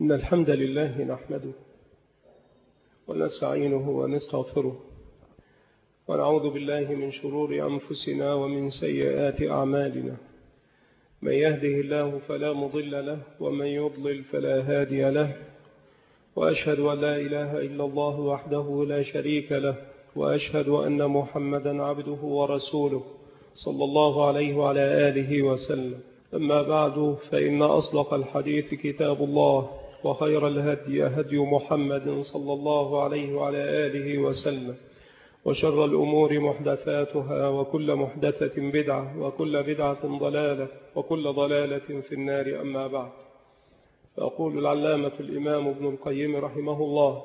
إن الحمد لله نحمده ونستعينه ونستغفره ونعوذ بالله من شرور أنفسنا ومن سيئات أعمالنا. من يهده الله فلا مضل له ومن يضلل فلا هادي له، وأشهد أن لا إله إلا الله وحده لا شريك له، وأشهد أن محمدا عبده ورسوله صلى الله عليه وعلى آله وسلم. أما بعد، فإن أصدق الحديث كتاب الله، وخير الهدي هدي محمد صلى الله عليه وعلى آله وسلم، وشر الأمور محدثاتها، وكل محدثة بدعة، وكل بدعة ضلالة، وكل ضلالة في النار. أما بعد، فأقول العلامة الإمام ابن القيم رحمه الله: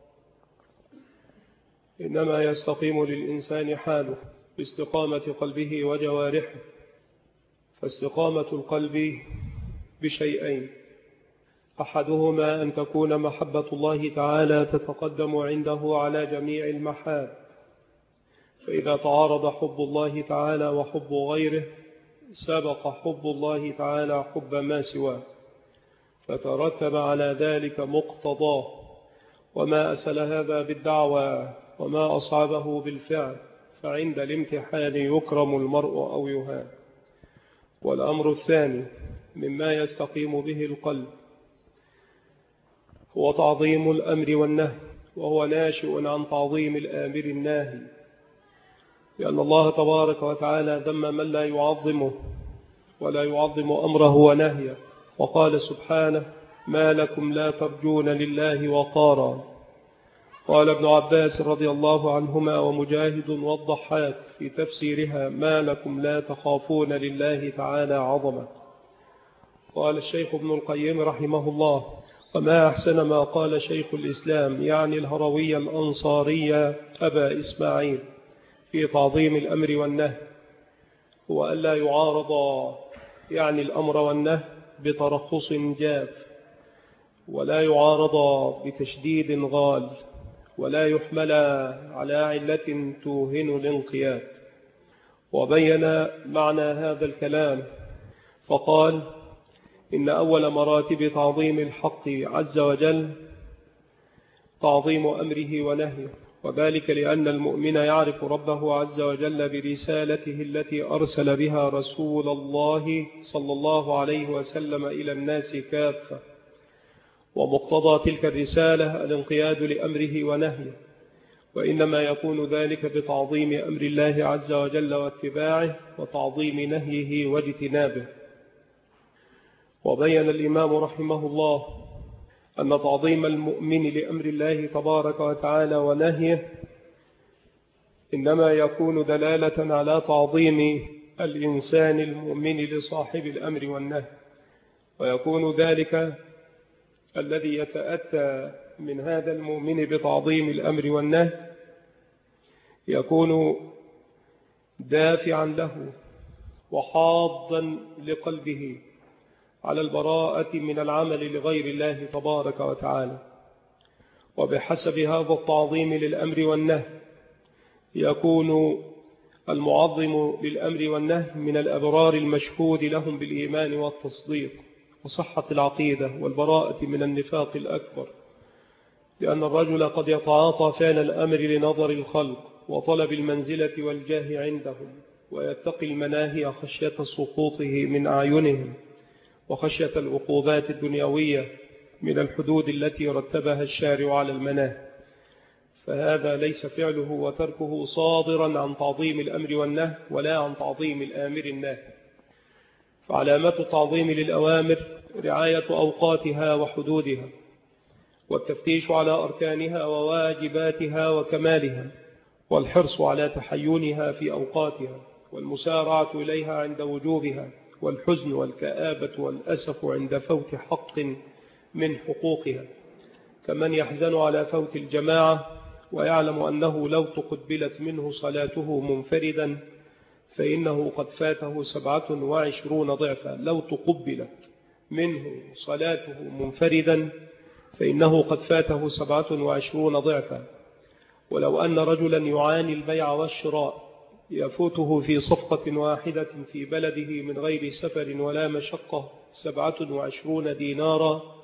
إنما يستقيم للإنسان حاله باستقامة قلبه وجوارحه. فاستقامة القلب بشيئين: أحدهما أن تكون محبة الله تعالى تتقدم عنده على جميع المحاب، فإذا تعارض حب الله تعالى وحب غيره سبق حب الله تعالى حب ما سواه، فترتب على ذلك مقتضاه، وما أسل هذا بالدعوى وما أصعبه بالفعل، فعند الامتحان يكرم المرء أو يهان. والأمر الثاني مما يستقيم به القلب هو تعظيم الأمر والنهي، وهو ناشئ عن تعظيم الآمر الناهي، لأن الله تبارك وتعالى ذم من لا يعظمه ولا يعظم أمره ونهيه، وقال سبحانه: ما لكم لا ترجون لله وقارا. قال ابن عباس رضي الله عنهما ومجاهد والضحاك في تفسيرها: ما لكم لا تخافون لله تعالى عظمة. قال الشيخ ابن القيم رحمه الله: وما أحسن ما قال شيخ الإسلام يعني الهروي الأنصاري أبا إسماعيل في تعظيم الأمر والنهي، هو ألا يعارض يعني الأمر والنهي بترخص جاف، ولا يعارض بتشديد غال، ولا يحمل على علة توهن الانقياد. وبين معنى هذا الكلام فقال: إن أول مراتب تعظيم الحق عز وجل تعظيم أمره ونهيه، وذلك لأن المؤمن يعرف ربه عز وجل برسالته التي أرسل بها رسول الله صلى الله عليه وسلم إلى الناس كافة، ومقتضى تلك الرسالة الانقياد لأمره ونهيه، وإنما يكون ذلك بتعظيم أمر الله عز وجل واتباعه، وتعظيم نهيه واجتنابه. وبين الإمام رحمه الله أن تعظيم المؤمن لأمر الله تبارك وتعالى ونهيه إنما يكون دلالة على تعظيم الإنسان المؤمن لصاحب الأمر والنهي، ويكون ذلك الذي يتأتى من هذا المؤمن بتعظيم الأمر والنهي يكون دافعا له وحاضا لقلبه على البراءة من العمل لغير الله تبارك وتعالى. وبحسب هذا التعظيم للأمر والنهي يكون المعظم للأمر والنهي من الأبرار المشهود لهم بالإيمان والتصديق وصحة العقيدة والبراءة من النفاق الأكبر، لأن الرجل قد يتعاطى فعل الأمر لنظر الخلق وطلب المنزلة والجاه عندهم، ويتقي المناهي خشية سقوطه من أعينهم، وخشية العقوبات الدنيوية من الحدود التي رتبها الشارع على المناهي، فهذا ليس فعله وتركه صادرا عن تعظيم الأمر والنهي ولا عن تعظيم الآمر الناهي. فعلامة التعظيم للأوامر رعاية أوقاتها وحدودها، والتفتيش على أركانها وواجباتها وكمالها، والحرص على تحينها في أوقاتها، والمسارعة إليها عند وجوبها، والحزن والكآبة والأسف عند فوت حق من حقوقها، كمن يحزن على فوت الجماعة ويعلم أنه لو تقبلت منه صلاته منفردا فإنه قد فاته 27 ضعفا. لو تقبلت منه صلاته منفردا فإنه قد فاته 27 ضعفا. ولو أن رجلا يعاني البيع والشراء يفوته في صفقة واحدة في بلده من غير سفر ولا مشقة 27 دينارا،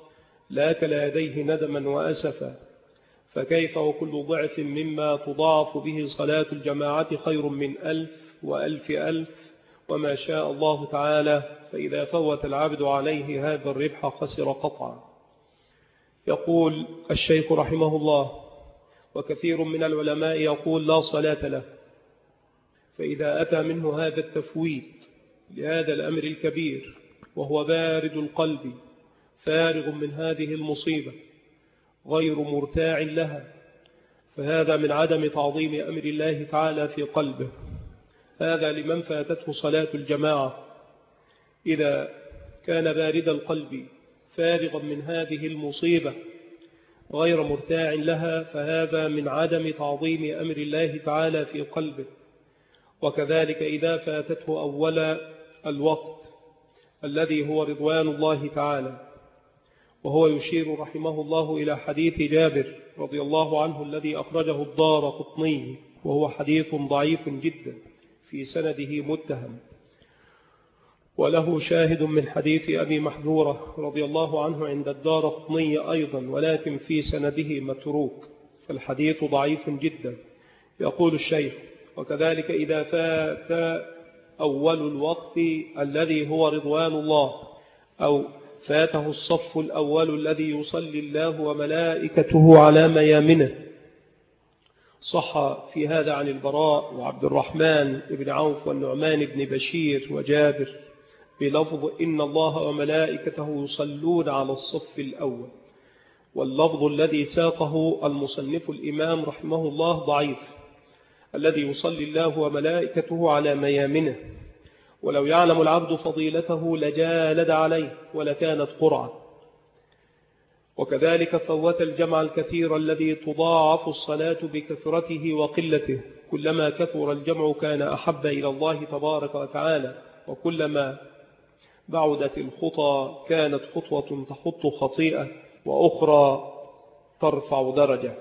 لاك لديه ندما وأسفا، فكيف وكل ضعف مما تضاعف به صلاة الجماعة خير من 1000 وألف ألف، وما شاء الله تعالى. فإذا فوت العبد عليه هذا الربح خسر قطعا. يقول الشيخ رحمه الله: وكثير من العلماء يقول لا صلاة له. فإذا أتى منه هذا التفويت لهذا الأمر الكبير وهو بارد القلب فارغ من هذه المصيبة غير مرتاع لها، فهذا من عدم تعظيم أمر الله تعالى في قلبه. هذا لمن فاتته صلاة الجماعة. إذا كان بارد القلب فارغا من هذه المصيبة غير مرتاع لها، فهذا من عدم تعظيم أمر الله تعالى في قلبه. وكذلك إذا فاتته أول الوقت الذي هو رضوان الله تعالى، وهو يشير رحمه الله إلى حديث جابر رضي الله عنه الذي أخرجه الدارقطني، وهو حديث ضعيف جدا في سنده متهم، وله شاهد من حديث أبي محذورة رضي الله عنه عند الدارقطني أيضا، ولكن في سنده متروك، فالحديث ضعيف جدا. يقول الشيخ: وكذلك إذا فات أول الوقت الذي هو رضوان الله، أو فاته الصف الأول الذي يصلي الله وملائكته على ميامنه. صح في هذا عن البراء وعبد الرحمن بن عوف والنعمان بن بشير وجابر بلفظ إن الله وملائكته يصلون على الصف الأول، واللفظ الذي ساقه المصنف الإمام رحمه الله ضعيف، الذي يصلي الله وملائكته على ميامنه، ولو يعلم العبد فضيلته لجالد عليه ولكانت قرعة. وكذلك فوت الجمع الكثير الذي تضاعف الصلاة بكثرته وقلته، كلما كثر الجمع كان أحب إلى الله تبارك وتعالى، وكلما بعدت الخطى كانت خطوة تحط خطيئة وأخرى ترفع درجة.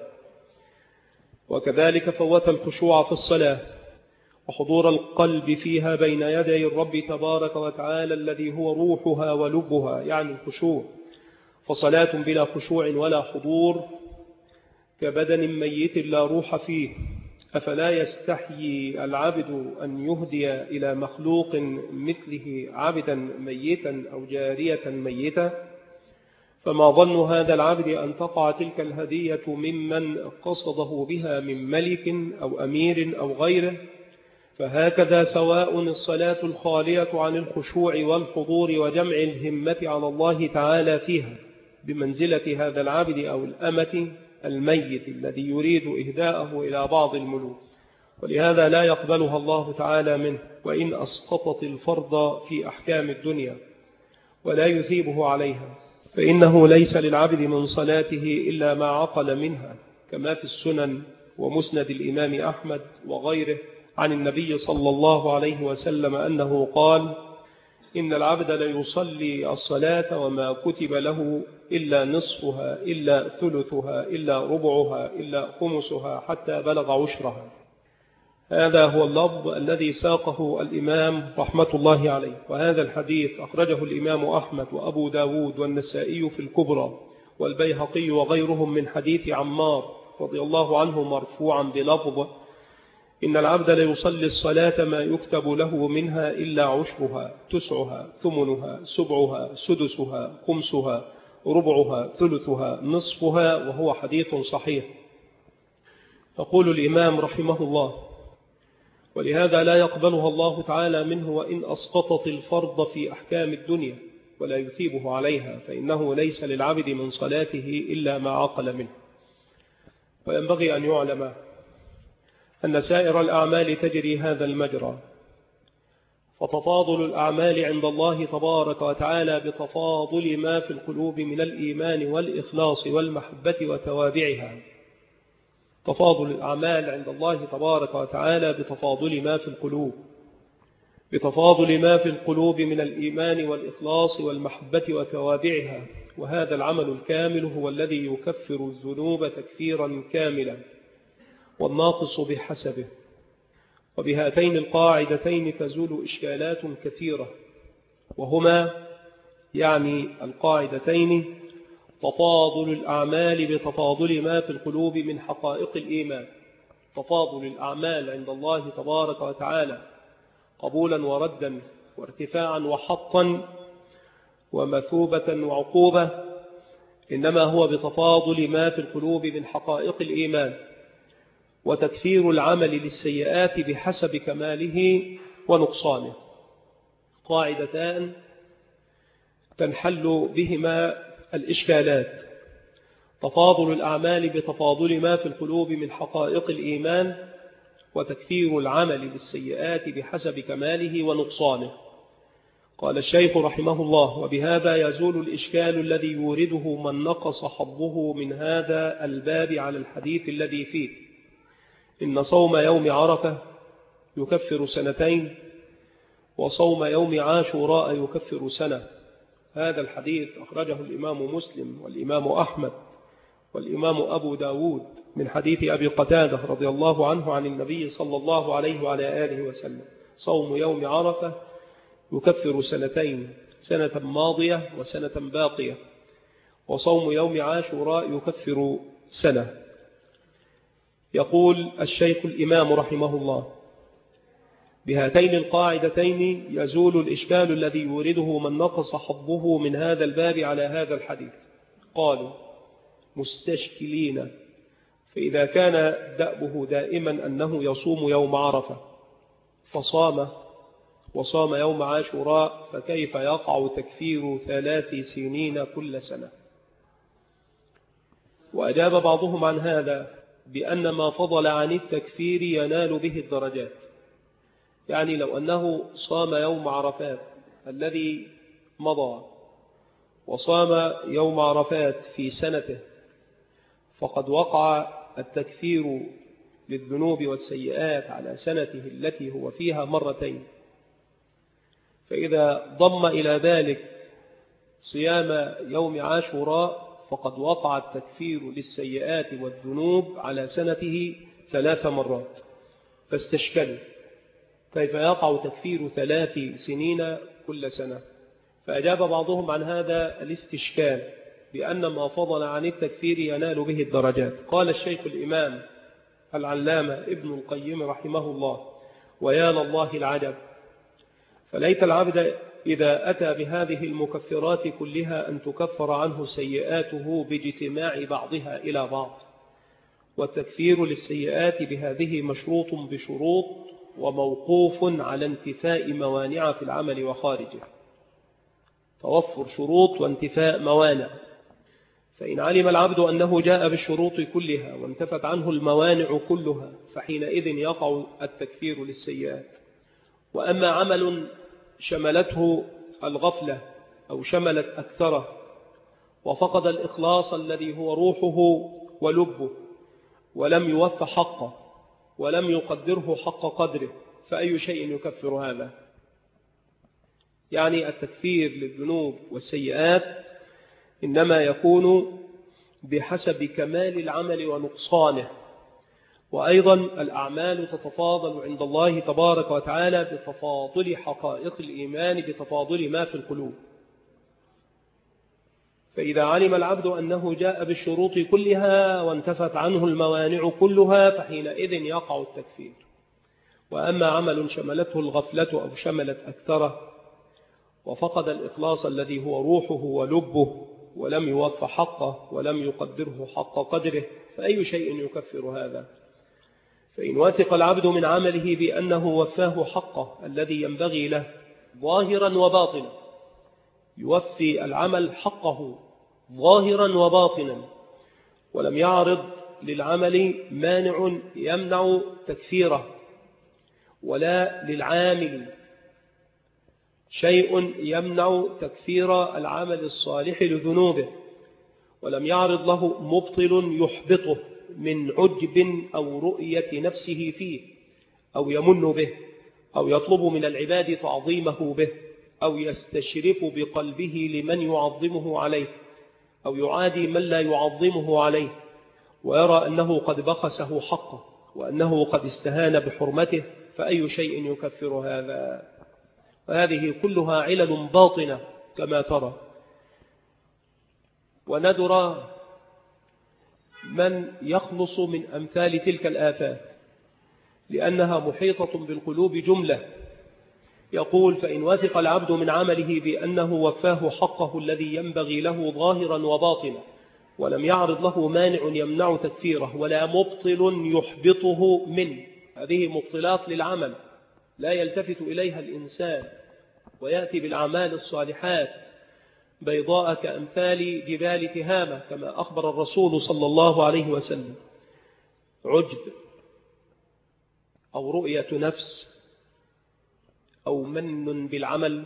وكذلك فوت الخشوع في الصلاة وحضور القلب فيها بين يدي الرب تبارك وتعالى الذي هو روحها ولبها، يعني الخشوع. فصلاة بلا خشوع ولا حضور كبدن ميت لا روح فيه. أفلا يستحيي العبد أن يهدي إلى مخلوق مثله عبدا ميتا أو جارية ميتة؟ فما ظن هذا العبد أن تقع تلك الهدية ممن قصده بها من ملك أو أمير أو غيره؟ فهكذا سواء الصلاة الخالية عن الخشوع والحضور وجمع الهمة على الله تعالى فيها بمنزلة هذا العبد أو الأمة الميت الذي يريد إهداءه إلى بعض الملوك، ولهذا لا يقبلها الله تعالى منه، وإن أسقطت الفرض في أحكام الدنيا، ولا يثيبه عليها، فإنه ليس للعبد من صلاته إلا ما عقل منها، كما في السنن ومسند الإمام أحمد وغيره عن النبي صلى الله عليه وسلم أنه قال: إن العبد ليصلي الصلاة وما كتب له إلا نصفها إلا ثلثها إلا ربعها إلا خمسها حتى بلغ عشرها. هذا هو اللفظ الذي ساقه الإمام رحمة الله عليه. وهذا الحديث أخرجه الإمام أحمد وأبو داود والنسائي في الكبرى والبيهقي وغيرهم من حديث عمار رضي الله عنه مرفوعا بلفظ: إن العبد ليصلي الصلاة ما يكتب له منها إلا عشرها تسعها ثمنها سبعها سدسها خمسها ربعها ثلثها نصفها، وهو حديث صحيح. يقول الإمام رحمه الله: ولهذا لا يقبلها الله تعالى منه وإن أسقطت الفرض في أحكام الدنيا، ولا يثيبه عليها، فإنه ليس للعبد من صلاته إلا ما عقل منه. وينبغي أن يعلم أن سائر الأعمال تجري هذا المجرى، فتفاضل الأعمال عند الله تبارك وتعالى بتفاضل ما في القلوب من الإيمان والإخلاص والمحبة وتوابعها. تفاضل الأعمال عند الله تبارك وتعالى بتفاضل ما في القلوب، بتفاضل ما في القلوب من الإيمان والإخلاص والمحبة وتوابعها. وهذا العمل الكامل هو الذي يكفر الذنوب تكفيرا كاملا، والناقص بحسبه. وبهاتين القاعدتين تزول إشكالات كثيرة، وهما يعني القاعدتين: تفاضل الأعمال بتفاضل ما في القلوب من حقائق الإيمان. تفاضل الأعمال عند الله تبارك وتعالى قبولا وردا وارتفاعا وحطا ومثوبة وعقوبة إنما هو بتفاضل ما في القلوب من حقائق الإيمان، وتكفير العمل للسيئات بحسب كماله ونقصانه. قاعدتان تنحل بهما الإشكالات: تفاضل الأعمال بتفاضل ما في القلوب من حقائق الإيمان، وتكفير العمل للسيئات بحسب كماله ونقصانه. قال الشيخ رحمه الله: وبهذا يزول الإشكال الذي يورده من نقص حظه من هذا الباب على الحديث الذي فيه إن صوم يوم عرفة يكفر سنتين، وصوم يوم عاشوراء يكفر سنة. هذا الحديث أخرجه الإمام مسلم والإمام أحمد والإمام أبو داود من حديث أبي قتادة رضي الله عنه عن النبي صلى الله عليه وعلى آله وسلم: صوم يوم عرفة يكفر سنتين، سنة ماضية وسنة باقية، وصوم يوم عاشوراء يكفر سنة. يقول الشيخ الإمام رحمه الله: بهاتين القاعدتين يزول الإشكال الذي يورده من نقص حظه من هذا الباب على هذا الحديث. قالوا مستشكلين: فإذا كان دأبه دائما أنه يصوم يوم عرفة فصام وصام يوم عاشوراء، فكيف يقع تكفير 3 سنين كل سنة؟ وأجاب بعضهم عن هذا بأن ما فضل عن التكفير ينال به الدرجات. يعني لو أنه صام يوم عرفات الذي مضى وصام يوم عرفات في سنته، فقد وقع التكفير للذنوب والسيئات على سنته التي هو فيها مرتين. فإذا ضم إلى ذلك صيام يوم عاشوراء فقد وقع التكفير للسيئات والذنوب على سنته 3 مرات. فاستشكلوا كيف يقع تكفير 3 سنين كل سنة. فأجاب بعضهم عن هذا الاستشكال بأن ما فضل عن التكفير ينال به الدرجات. قال الشيخ الإمام العلامة ابن القيم رحمه الله: ويا لله العجب، فليت العبد إذا أتى بهذه المكفرات كلها أن تكفر عنه سيئاته باجتماع بعضها إلى بعض. والتكفير للسيئات بهذه مشروط بشروط وموقوف على انتفاء موانع في العمل وخارجه. توفر شروط وانتفاء موانع. فإن علم العبد أنه جاء بالشروط كلها وانتفت عنه الموانع كلها فحينئذ يقع التكفير للسيئات. وأما عمل شملته الغفلة أو شملت أكثره وفقد الإخلاص الذي هو روحه ولبه ولم يوف حقه ولم يقدره حق قدره، فأي شيء يكفر هذا؟ يعني التكفير للذنوب والسيئات إنما يكون بحسب كمال العمل ونقصانه. وأيضا الأعمال تتفاضل عند الله تبارك وتعالى بتفاضل حقائق الإيمان بتفاضل ما في القلوب. فإذا علم العبد أنه جاء بالشروط كلها وانتفت عنه الموانع كلها فحينئذ يقع التكفير. وأما عمل شملته الغفلة أو شملت أكثره وفقد الإخلاص الذي هو روحه ولبه ولم يوف حقه ولم يقدره حق قدره، فأي شيء يكفر هذا؟ فإن وثق العبد من عمله بأنه وفاه حقه الذي ينبغي له ظاهرا وباطنا، يوفي العمل حقه ظاهرا وباطنا، ولم يعرض للعمل مانع يمنع تكفيره ولا للعامل شيء يمنع تكفير العمل الصالح لذنوبه، ولم يعرض له مبطل يحبطه من عجب أو رؤية نفسه فيه أو يمن به أو يطلب من العباد تعظيمه به أو يستشرف بقلبه لمن يعظمه عليه أو يعادي من لا يعظمه عليه ويرى أنه قد بخسه حقه وأنه قد استهان بحرمته، فأي شيء يكفر هذا؟ وهذه كلها علل باطنة كما ترى. وندر من يخلص من أمثال تلك الآفات، لأنها محيطة بالقلوب جملة. يقول: فإن وثق العبد من عمله بأنه وفاه حقه الذي ينبغي له ظاهرا وباطنا، ولم يعرض له مانع يمنع تكفيره ولا مبطل يحبطه منه. هذه مبطلات للعمل لا يلتفت إليها الإنسان، ويأتي بالأعمال الصالحات بيضاء كأمثال جبال تهامة، كما أخبر الرسول صلى الله عليه وسلم. عجب أو رؤية نفس أو من بالعمل،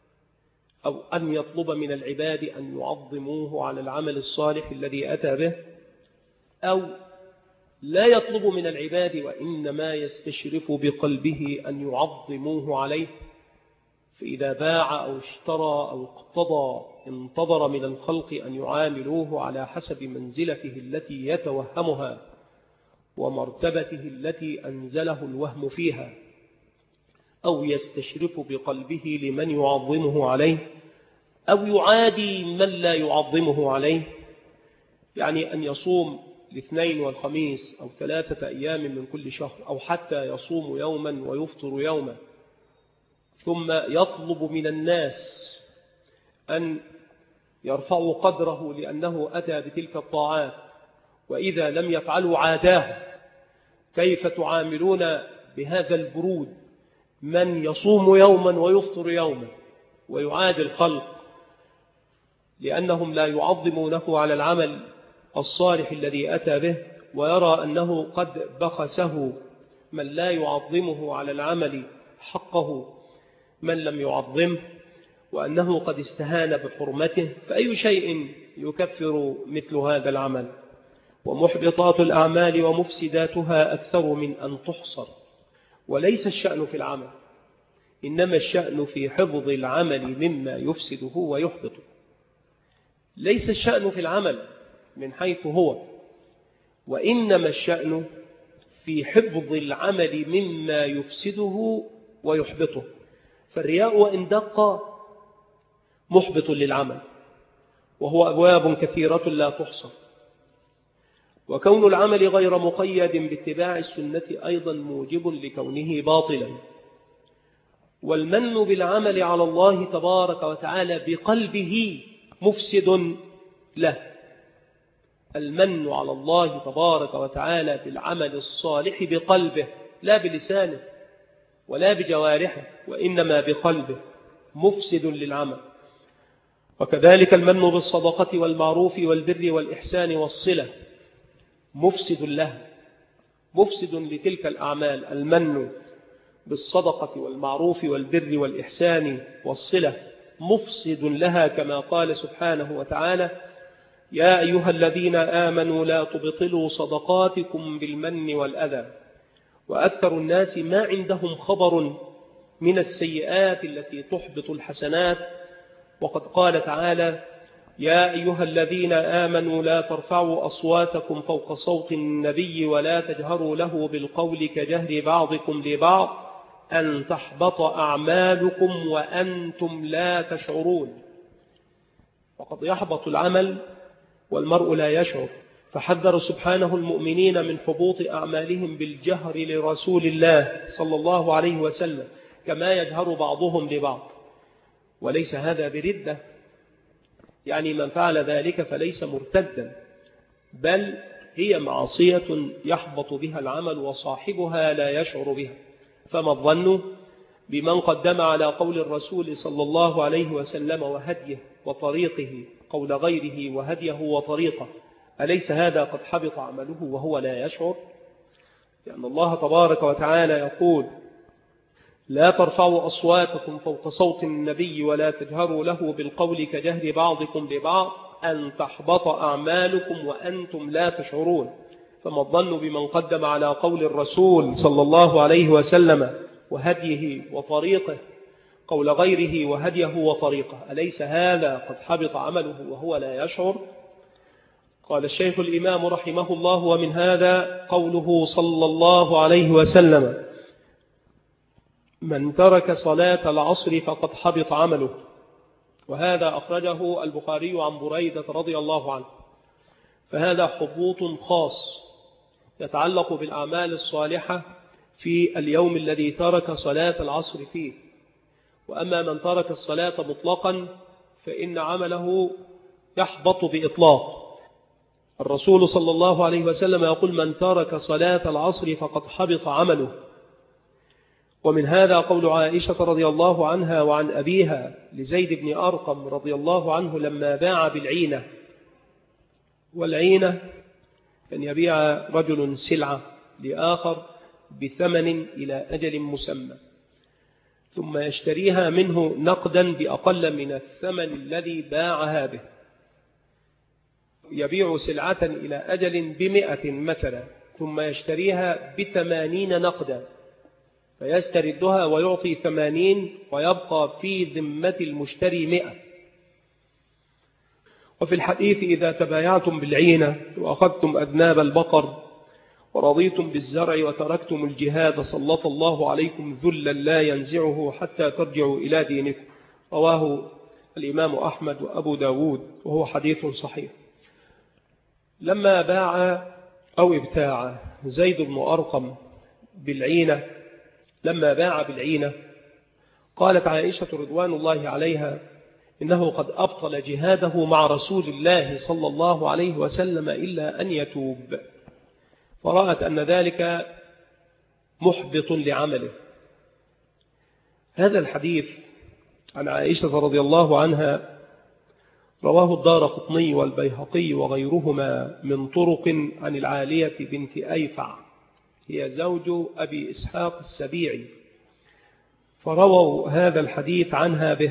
أو أن يطلب من العباد أن يعظموه على العمل الصالح الذي أتى به، أو لا يطلب من العباد وإنما يستشرف بقلبه أن يعظموه عليه، فإذا باع أو اشترى أو اقتضى انتظر من الخلق أن يعاملوه على حسب منزلته التي يتوهمها ومرتبته التي أنزله الوهم فيها، أو يستشرف بقلبه لمن يعظمه عليه، أو يعادي من لا يعظمه عليه. يعني أن يصوم الاثنين والخميس أو 3 أيام من كل شهر، أو حتى يصوم يوما ويفطر يوما، ثم يطلب من الناس أن يرفعوا قدره لأنه أتى بتلك الطاعات، وإذا لم يفعلوا عاداه. كيف تعاملون بهذا البرود من يصوم يوما ويفطر يوما ويعادي الخلق لأنهم لا يعظمونه على العمل الصالح الذي أتى به، ويرى أنه قد بخسه من لا يعظمه على العمل حقه من لم يعظمه، وأنه قد استهان بحرمته؟ فأي شيء يكفر مثل هذا العمل؟ ومحبطات الأعمال ومفسداتها أكثر من أن تحصر. وليس الشأن في العمل، إنما الشأن في حفظ العمل مما يفسده ويحبطه. ليس الشأن في العمل من حيث هو، وإنما الشأن في حفظ العمل مما يفسده ويحبطه. فالرياء وإن دق محبط للعمل، وهو أبواب كثيرة لا تحصى. وكون العمل غير مقيد باتباع السنة أيضا موجب لكونه باطلا. والمن بالعمل على الله تبارك وتعالى بقلبه مفسد له. المن على الله تبارك وتعالى بالعمل الصالح بقلبه، لا بلسانه ولا بجوارحه، وإنما بقلبه، مفسد للعمل. وكذلك المن بالصدقة والمعروف والبر والإحسان والصلة مفسد له، مفسد لتلك الأعمال. المن بالصدقة والمعروف والبر والإحسان والصلة مفسد لها، كما قال سبحانه وتعالى: يا أيها الذين آمنوا لا تبطلوا صدقاتكم بالمن والأذى. وأكثر الناس ما عندهم خبر من السيئات التي تحبط الحسنات. وقد قال تعالى: يا أيها الذين آمنوا لا ترفعوا أصواتكم فوق صوت النبي ولا تجهروا له بالقول كجهر بعضكم لبعض أن تحبط أعمالكم وأنتم لا تشعرون. وقد يحبط العمل والمرء لا يشعر. فحذر سبحانه المؤمنين من حبوط أعمالهم بالجهر لرسول الله صلى الله عليه وسلم، كما يجهر بعضهم لبعض. وليس هذا بردة، يعني من فعل ذلك فليس مرتدا، بل هي معصية يحبط بها العمل وصاحبها لا يشعر بها. فما الظن بمن قدم على قول الرسول صلى الله عليه وسلم وهديه وطريقه قول غيره وهديه وطريقه؟ أليس هذا قد حبط عمله وهو لا يشعر؟ لأن الله تبارك وتعالى يقول: لا ترفعوا أصواتكم فوق صوت النبي ولا تجهروا له بالقول كجهر بعضكم لبعض أن تحبط أعمالكم وأنتم لا تشعرون. فما الظن بمن قدم على قول الرسول صلى الله عليه وسلم وهديه وطريقه قول غيره وهديه وطريقه؟ أليس هذا قد حبط عمله وهو لا يشعر؟ قال الشيخ الإمام رحمه الله: ومن هذا قوله صلى الله عليه وسلم: من ترك صلاة العصر فقد حبط عمله. وهذا أخرجه البخاري عن بريدة رضي الله عنه. فهذا حبوط خاص يتعلق بالأعمال الصالحة في اليوم الذي ترك صلاة العصر فيه. وأما من ترك الصلاة مطلقا فإن عمله يحبط بإطلاق. الرسول صلى الله عليه وسلم يقول: من ترك صلاة العصر فقد حبط عمله. ومن هذا قول عائشة رضي الله عنها وعن أبيها لزيد بن أرقم رضي الله عنه لما باع بالعينة. والعينة أن يبيع رجل سلعة لآخر بثمن إلى أجل مسمى، ثم يشتريها منه نقدا بأقل من الثمن الذي باعها به. يبيع سلعة إلى أجل ب100 مثلا، ثم يشتريها ب80 نقدا، فيستردها ويعطي 80 ويبقى في ذمة المشتري 100. وفي الحديث: إذا تبايعتم بالعينة وأخذتم أذناب البقر ورضيتم بالزرع وتركتم الجهاد سلط الله عليكم ذلا لا ينزعه حتى ترجعوا إلى دينكم. رواه الإمام أحمد وأبو داود وهو حديث صحيح. لما باع أو ابتاع زيد بن أرقم بالعينة، لما باع بالعينة قالت عائشة رضوان الله عليها: إنه قد أبطل جهاده مع رسول الله صلى الله عليه وسلم إلا أن يتوب. فرأت أن ذلك محبط لعمله. هذا الحديث عن عائشة رضي الله عنها رواه الدارقطني والبيهقي وغيرهما من طرق عن العالية بنت أيفع، هي زوج أبي إسحاق السبيعي، فرووا هذا الحديث عنها به.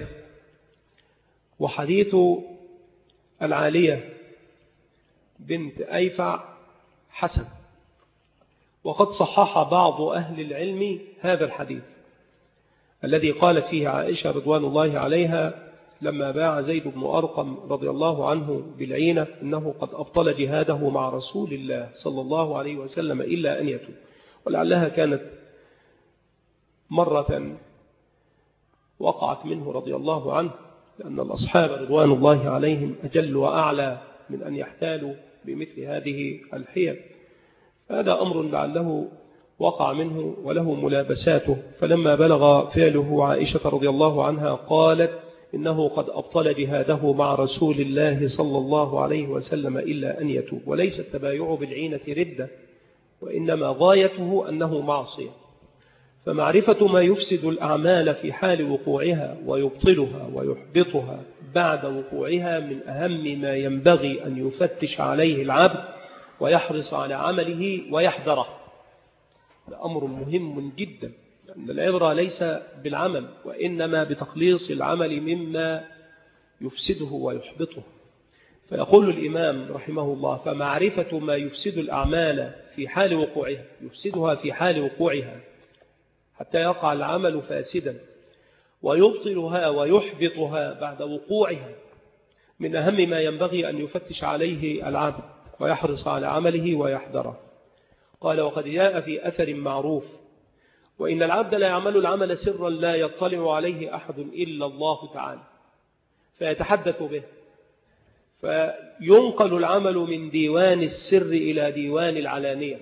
وحديث العالية بنت أيفع حسن، وقد صحح بعض أهل العلم هذا الحديث الذي قالت فيه عائشة رضوان الله عليها لما باع زيد بن أرقم رضي الله عنه بالعينة: إنه قد أبطل جهاده مع رسول الله صلى الله عليه وسلم إلا أن يتوب. ولعلها كانت مرة وقعت منه رضي الله عنه، لأن الأصحاب رضوان الله عليهم أجل وأعلى من أن يحتالوا بمثل هذه الحيل. هذا أمر لعله وقع منه وله ملابساته. فلما بلغ فعله عائشة رضي الله عنها قالت: إنه قد أبطل جهاده مع رسول الله صلى الله عليه وسلم إلا أن يتوب. وليس التبايع بالعينة ردة، وإنما غايته أنه معصية. فمعرفة ما يفسد الأعمال في حال وقوعها ويبطلها ويحبطها بعد وقوعها من أهم ما ينبغي أن يفتش عليه العبد ويحرص على عمله ويحذره. هذا أمر مهم جدا، لأن العبرة ليس بالعمل وإنما بتخليص العمل مما يفسده ويحبطه. فيقول الإمام رحمه الله: فمعرفة ما يفسد الأعمال في حال وقوعها، يفسدها في حال وقوعها حتى يقع العمل فاسدا، ويبطلها ويحبطها بعد وقوعها، من أهم ما ينبغي أن يفتش عليه العبد ويحرص على عمله ويحذره. قال: وقد جاء في أثر معروف: وإن العبد لا يعمل العمل سرا لا يطلع عليه أحد إلا الله تعالى، فيتحدث به، فينقل العمل من ديوان السر إلى ديوان العلانية،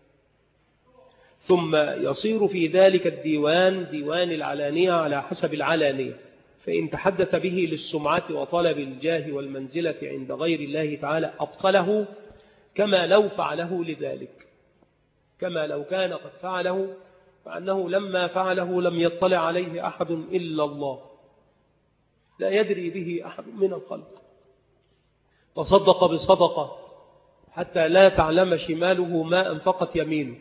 ثم يصير في ذلك الديوان ديوان العلانية على حسب العلانية. فإن تحدث به للسمعة وطلب الجاه والمنزلة عند غير الله تعالى أبطله كما لو فعله لذلك، كما لو كان قد فعله، فأنه لما فعله لم يطلع عليه أحد إلا الله، لا يدري به أحد من الخلق. تصدق بصدقة حتى لا تعلم شماله ما أنفقت يمينه،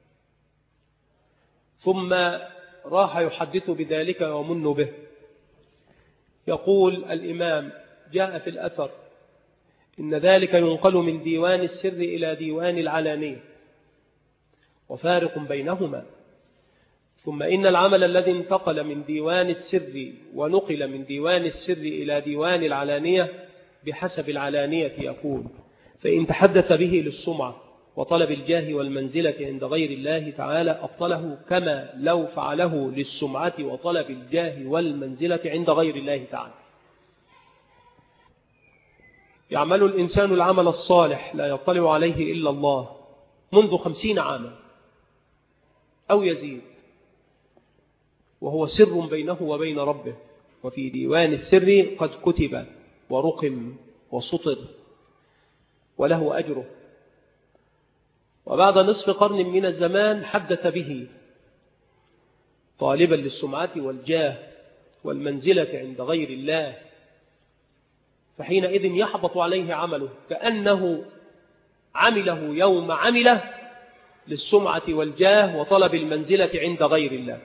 ثم راح يحدث بذلك ومن به. يقول الإمام: جاء في الأثر إن ذلك ينقل من ديوان السر إلى ديوان العلانية، وفارق بينهما. ثم إن العمل الذي انتقل من ديوان السر ونقل من ديوان السر إلى ديوان العلانية بحسب العلانية يكون. فإن تحدث به للسمعة وطلب الجاه والمنزلة عند غير الله تعالى أبطله كما لو فعله للسمعة وطلب الجاه والمنزلة عند غير الله تعالى. يعمل الإنسان العمل الصالح لا يطلع عليه إلا الله منذ 50 عاما أو يزيد، وهو سر بينه وبين ربه، وفي ديوان السر قد كتب ورقم وسطر وله أجره. وبعد نصف قرن من الزمان حدث به طالبا للسمعة والجاه والمنزلة عند غير الله، فحينئذ يحبط عليه عمله كأنه عمله يوم عمله للسمعة والجاه وطلب المنزلة عند غير الله.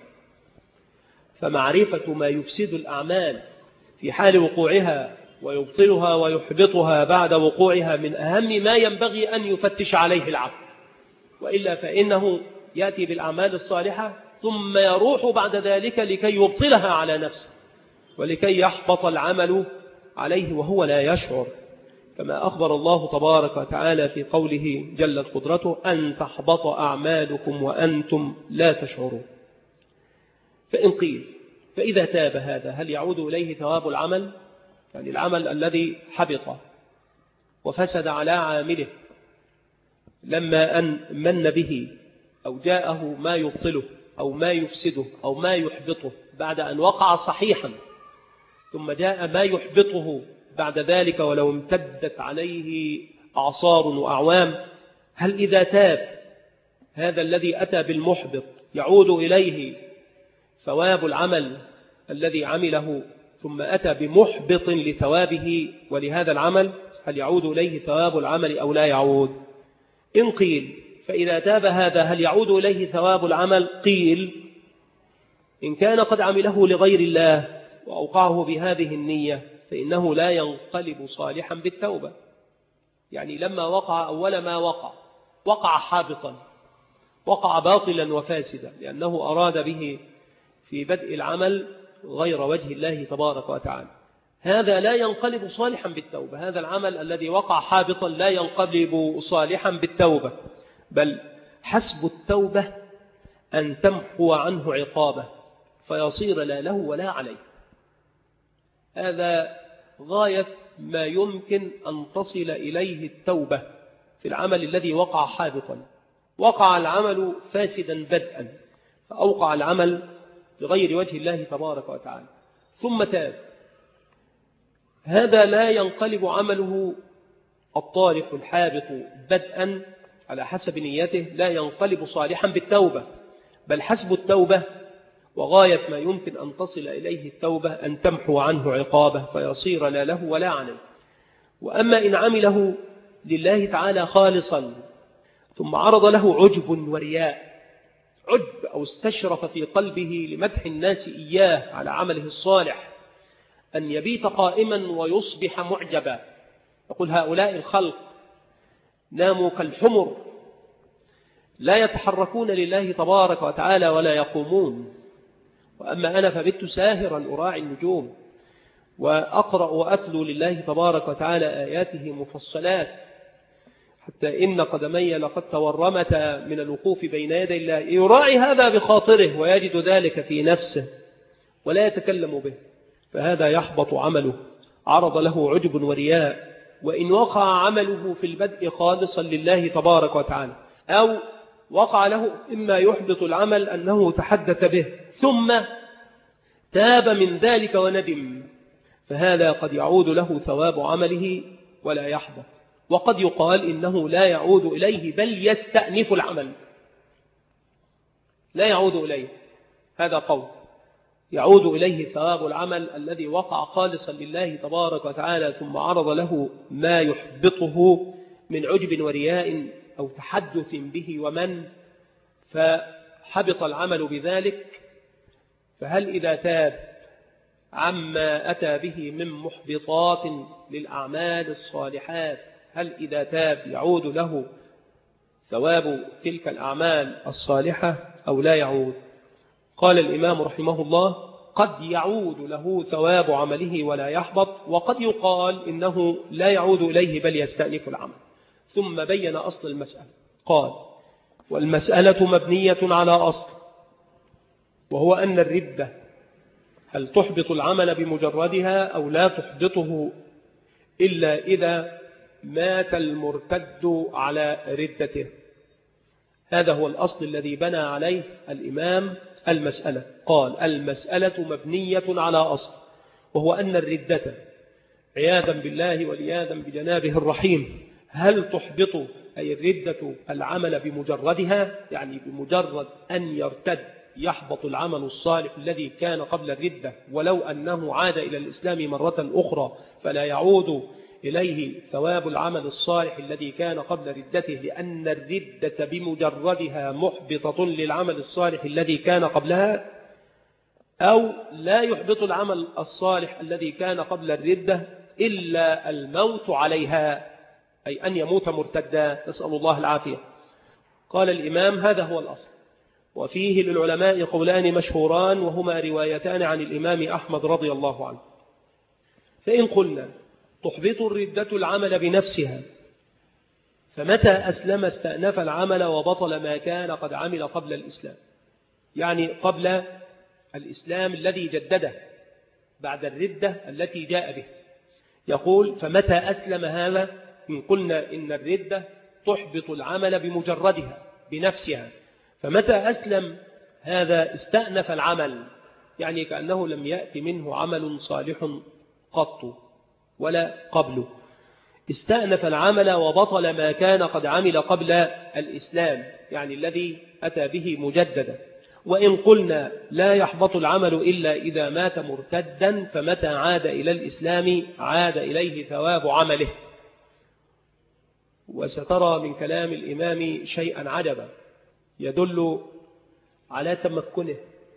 فمعرفة ما يفسد الأعمال في حال وقوعها ويبطلها ويحبطها بعد وقوعها من أهم ما ينبغي أن يفتش عليه العبد، وإلا فإنه يأتي بالأعمال الصالحة ثم يروح بعد ذلك لكي يبطلها على نفسه ولكي يحبط العمل عليه وهو لا يشعر، كما أخبر الله تبارك وتعالى في قوله جلت قدرته أن تحبط أعمالكم وأنتم لا تشعرون. فإن قيل فإذا تاب هذا هل يعود إليه ثواب العمل؟ يعني العمل الذي حبط وفسد على عامله لما أن من به أو جاءه ما يبطله أو ما يفسده أو ما يحبطه بعد أن وقع صحيحا، ثم جاء ما يحبطه بعد ذلك ولو امتدت عليه أعصار وأعوام، هل إذا تاب هذا الذي أتى بالمحبط يعود إليه ثواب العمل الذي عمله ثم أتى بمحبط لثوابه ولهذا العمل، هل يعود إليه ثواب العمل أو لا يعود؟ إن قيل فإذا تاب هذا هل يعود إليه ثواب العمل؟ قيل إن كان قد عمله لغير الله وأوقعه بهذه النية فإنه لا ينقلب صالحا بالتوبة. يعني لما وقع أول ما وقع حابطا، وقع باطلا وفاسدا، لأنه أراد به في بدء العمل غير وجه الله تبارك وتعالى، هذا لا ينقلب صالحا بالتوبة. هذا العمل الذي وقع حابطا لا ينقلب صالحا بالتوبة، بل حسب التوبة أن تمحو عنه عقابه فيصير لا له ولا عليه. هذا غاية ما يمكن أن تصل إليه التوبة في العمل الذي وقع حابطا. وقع العمل فاسدا بدءا فأوقع العمل بغير وجه الله تبارك وتعالى ثم تاب، هذا لا ينقلب عمله الطارق الحابط بدءا على حسب نيته، لا ينقلب صالحا بالتوبة، بل حسب التوبة وغاية ما يمكن أن تصل إليه التوبة أن تمحو عنه عقابه فيصير لا له ولا عليه. وأما إن عمله لله تعالى خالصا ثم عرض له عجب ورياء، عجب أو استشرف في قلبه لمدح الناس إياه على عمله الصالح، أن يبيت قائما ويصبح معجبا، يقول هؤلاء الخلق ناموا كالحمر لا يتحركون لله تبارك وتعالى ولا يقومون، وأما أنا فبت ساهرا أراعي النجوم وأقرأ وأتلو لله تبارك وتعالى آياته مفصلات حتى إن قدمي لقد تورمتا من الوقوف بين يدي الله. يراعي هذا بخاطره ويجد ذلك في نفسه ولا يتكلم به، فهذا يحبط عمله، عرض له عجب ورياء. وإن وقع عمله في البدء خالصا لله تبارك وتعالى أو وقع له إما يحبط العمل أنه تحدث به ثم تاب من ذلك وندم، فهذا قد يعود له ثواب عمله ولا يحبط. وقد يقال إنه لا يعود إليه بل يستأنف العمل، لا يعود إليه، هذا قول يعود إليه ثواب العمل الذي وقع خالصا لله تبارك وتعالى ثم عرض له ما يحبطه من عجب ورياء أو تحدث به ومن، فحبط العمل بذلك. فهل إذا تاب عما أتى به من محبطات للأعمال الصالحات، هل إذا تاب يعود له ثواب تلك الأعمال الصالحة أو لا يعود؟ قال الإمام رحمه الله قد يعود له ثواب عمله ولا يحبط، وقد يقال إنه لا يعود إليه بل يستأنف العمل. ثم بين أصل المسألة، قال والمسألة مبنية على أصل، وهو أن الردة هل تحبط العمل بمجردها أو لا تحبطه إلا إذا مات المرتد على ردته. هذا هو الأصل الذي بنى عليه الإمام المسألة. قال المسألة مبنية على أصل، وهو أن الردة عياذا بالله والعياذا بجنابه الرحيم هل تحبط أي الردة العمل بمجردها، يعني بمجرد أن يرتد يحبط العمل الصالح الذي كان قبل الردة ولو أنه عاد إلى الإسلام مرة أخرى فلا يعود إليه ثواب العمل الصالح الذي كان قبل ردته، لأن الردة بمجردها محبطة للعمل الصالح الذي كان قبلها، أو لا يحبط العمل الصالح الذي كان قبل الردة إلا الموت عليها، أي أن يموت مرتدا، نسأل الله العافية. قال الإمام هذا هو الأصل، وفيه للعلماء قولان مشهوران وهما روايتان عن الإمام أحمد رضي الله عنه. فإن قلنا تحبط الردة العمل بنفسها، فمتى أسلم استأنف العمل وبطل ما كان قد عمل قبل الإسلام، يعني قبل الإسلام الذي جدده بعد الردة التي جاء به. يقول فمتى أسلم هذا، إن قلنا إن الردة تحبط العمل بمجردها بنفسها، فمتى أسلم هذا استأنف العمل، يعني كأنه لم يأتي منه عمل صالح قط ولا قبله، استأنف العمل وبطل ما كان قد عمل قبل الإسلام، يعني الذي أتى به مجددا. وإن قلنا لا يحبط العمل إلا إذا مات مرتدا، فمتى عاد إلى الإسلام عاد إليه ثواب عمله. وسترى من كلام الإمام شيئا عجبا يدل على تمكنه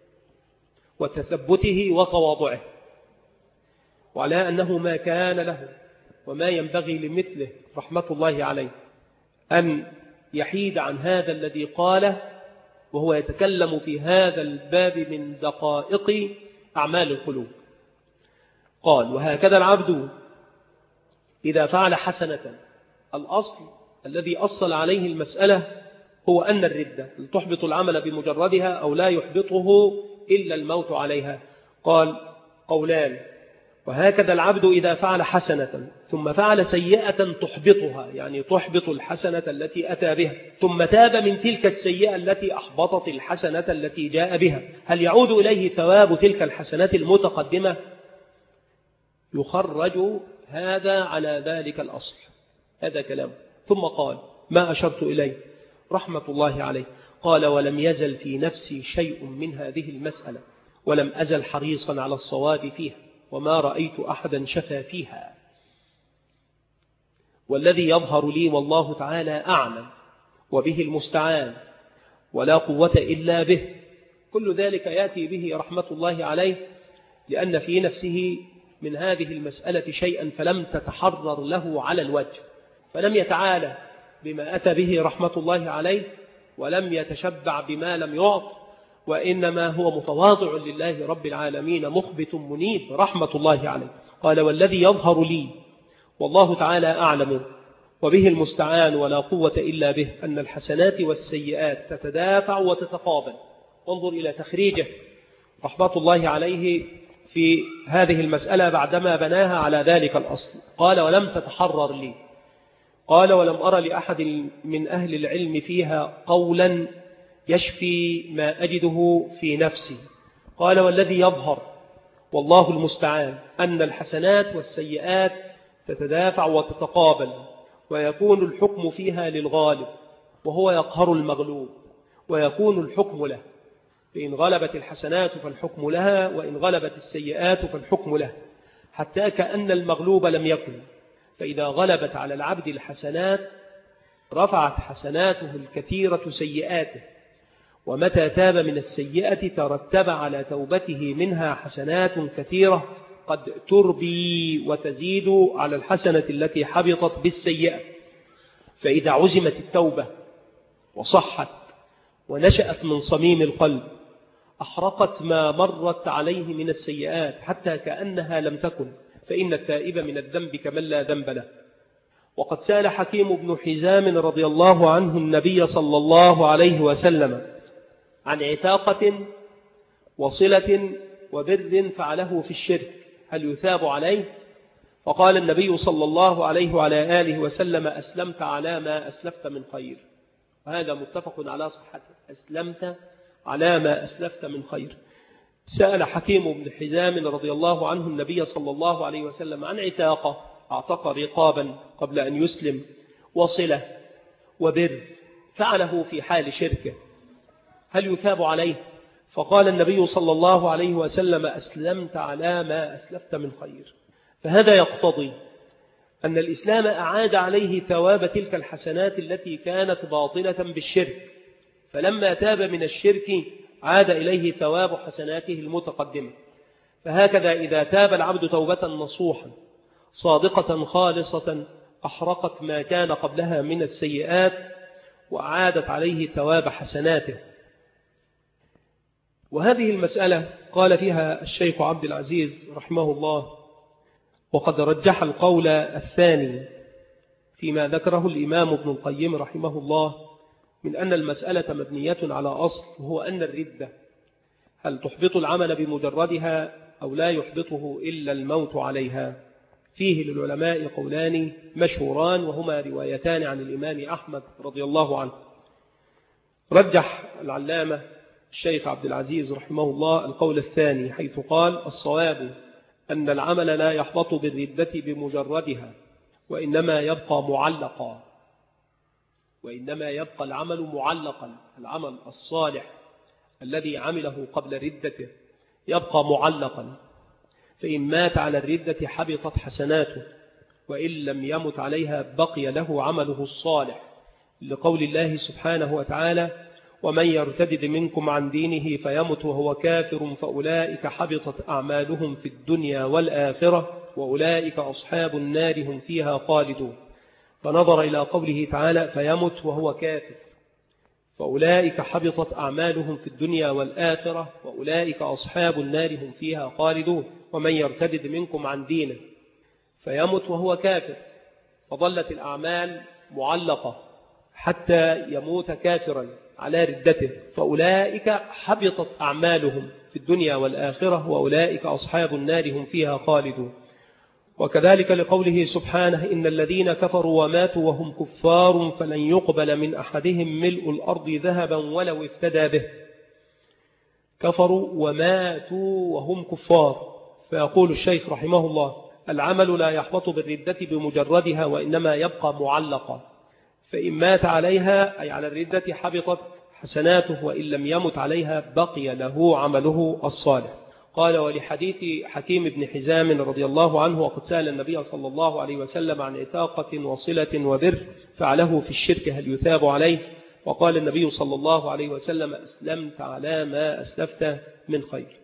وتثبته وتواضعه، وعلى أنه ما كان له وما ينبغي لمثله رحمة الله عليه أن يحيد عن هذا الذي قاله، وهو يتكلم في هذا الباب من دقائق أعمال القلوب. قال وهكذا العبد إذا فعل حسنة. الأصل الذي أصل عليه المسألة هو أن الردة تحبط العمل بمجردها أو لا يحبطه إلا الموت عليها. قال قولان، وهكذا العبد إذا فعل حسنة ثم فعل سيئة تحبطها، يعني تحبط الحسنة التي أتى بها، ثم تاب من تلك السيئة التي أحبطت الحسنة التي جاء بها، هل يعود إليه ثواب تلك الحسنات المتقدمة؟ يخرج هذا على ذلك الأصل. هذا كلام. ثم قال ما أشرت إليه رحمة الله عليه، قال ولم يزل في نفسي شيء من هذه المسألة، ولم أزل حريصا على الصواب فيها، وما رأيت أحدا شفى فيها، والذي يظهر لي والله تعالى أعلم، وبه المستعان، ولا قوة إلا به. كل ذلك يأتي به رحمة الله عليه لأن في نفسه من هذه المسألة شيئا فلم تتحرر له على الوجه، فلم يتعالى بما أتى به رحمة الله عليه، ولم يتشبع بما لم يعط، وإنما هو متواضع لله رب العالمين مخبت منيب رحمة الله عليه. قال والذي يظهر لي والله تعالى أعلم، وبه المستعان، ولا قوة إلا به، أن الحسنات والسيئات تتدافع وتتقابل. وانظر إلى تخريجه رحمة الله عليه في هذه المسألة بعدما بناها على ذلك الأصل. قال ولم تتحرر لي، قال ولم أرى لأحد من أهل العلم فيها قولا يشفي ما أجده في نفسي. قال والذي يظهر والله المستعان أن الحسنات والسيئات تتدافع وتتقابل، ويكون الحكم فيها للغالب وهو يقهر المغلوب، ويكون الحكم له، فإن غلبت الحسنات فالحكم لها، وإن غلبت السيئات فالحكم له، حتى كأن المغلوب لم يكن. فإذا غلبت على العبد الحسنات رفعت حسناته الكثيرة سيئاته، ومتى تاب من السيئة ترتب على توبته منها حسنات كثيرة قد تربي وتزيد على الحسنة التي حبطت بالسيئة. فإذا عزمت التوبة وصحت ونشأت من صميم القلب أحرقت ما مرت عليه من السيئات حتى كأنها لم تكن، فإن التائب من الذنب كمن لا ذنب له. وقد سأل حكيم بن حزام رضي الله عنه النبي صلى الله عليه وسلم عن عتاقة وصلة وبر فعله في الشرك هل يثاب عليه؟ فقال النبي صلى الله عليه وعلى آله وسلم: أسلمت على ما أسلفت من خير. وهذا متفق على صحته. أسلمت على ما أسلفت من خير. سأل حكيم بن حزام رضي الله عنه النبي صلى الله عليه وسلم عن عتاقة، اعتق رقابا قبل أن يسلم، وصلة وبر فعله في حال شركه، هل يثاب عليه؟ فقال النبي صلى الله عليه وسلم: أسلمت على ما أسلفت من خير. فهذا يقتضي أن الإسلام أعاد عليه ثواب تلك الحسنات التي كانت باطلة بالشرك، فلما تاب من الشرك عاد إليه ثواب حسناته المتقدمة. فهكذا إذا تاب العبد توبة نصوحا صادقة خالصة أحرقت ما كان قبلها من السيئات وأعادت عليه ثواب حسناته. وهذه المسألة قال فيها الشيخ عبد العزيز رحمه الله: وقد رجح القول الثاني فيما ذكره الإمام ابن القيم رحمه الله من أن المسألة مبنية على أصل، وهو أن الردة هل تحبط العمل بمجردها أو لا يحبطه إلا الموت عليها. فيه للعلماء قولان مشهوران، وهما روايتان عن الإمام أحمد رضي الله عنه. رجح العلامة الشيخ عبد العزيز رحمه الله القول الثاني، حيث قال: الصواب أن العمل لا يحبط بالردة بمجردها، وإنما يبقى معلقا، وإنما يبقى العمل معلقا. العمل الصالح الذي عمله قبل ردته يبقى معلقا، فإن مات على الردة حبطت حسناته، وإن لم يمت عليها بقي له عمله الصالح، لقول الله سبحانه وتعالى: ومن يرتد منكم عن دينه فيمت وهو كافر فأولئك حبطت أعمالهم في الدنيا والآخرة وأولئك أصحاب النار هم فيها خالدون. فنظر إلى قوله تعالى: فيمت وهو كافر، فأولئك حبطت أعمالهم في الدنيا والآخرة وأولئك أصحاب النار هم فيها خالدون. ومن يرتد منكم عن دينه فيمت وهو كافر، فظلت الأعمال معلقة حتى يموت كافرا على ردته، فأولئك حبطت أعمالهم في الدنيا والآخرة وأولئك أصحاب النار هم فيها خالدون. وكذلك لقوله سبحانه: إن الذين كفروا وماتوا وهم كفار فلن يقبل من أحدهم ملء الأرض ذهبا ولو افتدى به. كفروا وماتوا وهم كفار. فيقول الشيخ رحمه الله: العمل لا يحبط بالردة بمجردها، وإنما يبقى معلقا، فإن مات عليها أي على الردة حبطت حسناته، وإن لم يمت عليها بقي له عمله الصالح. قال: ولحديث حكيم بن حزام رضي الله عنه: وقد سأل النبي صلى الله عليه وسلم عن عتاقة وصلة وبر فعله في الشرك هل يثاب عليه؟ وقال النبي صلى الله عليه وسلم: أسلمت على ما أسلفت من خير.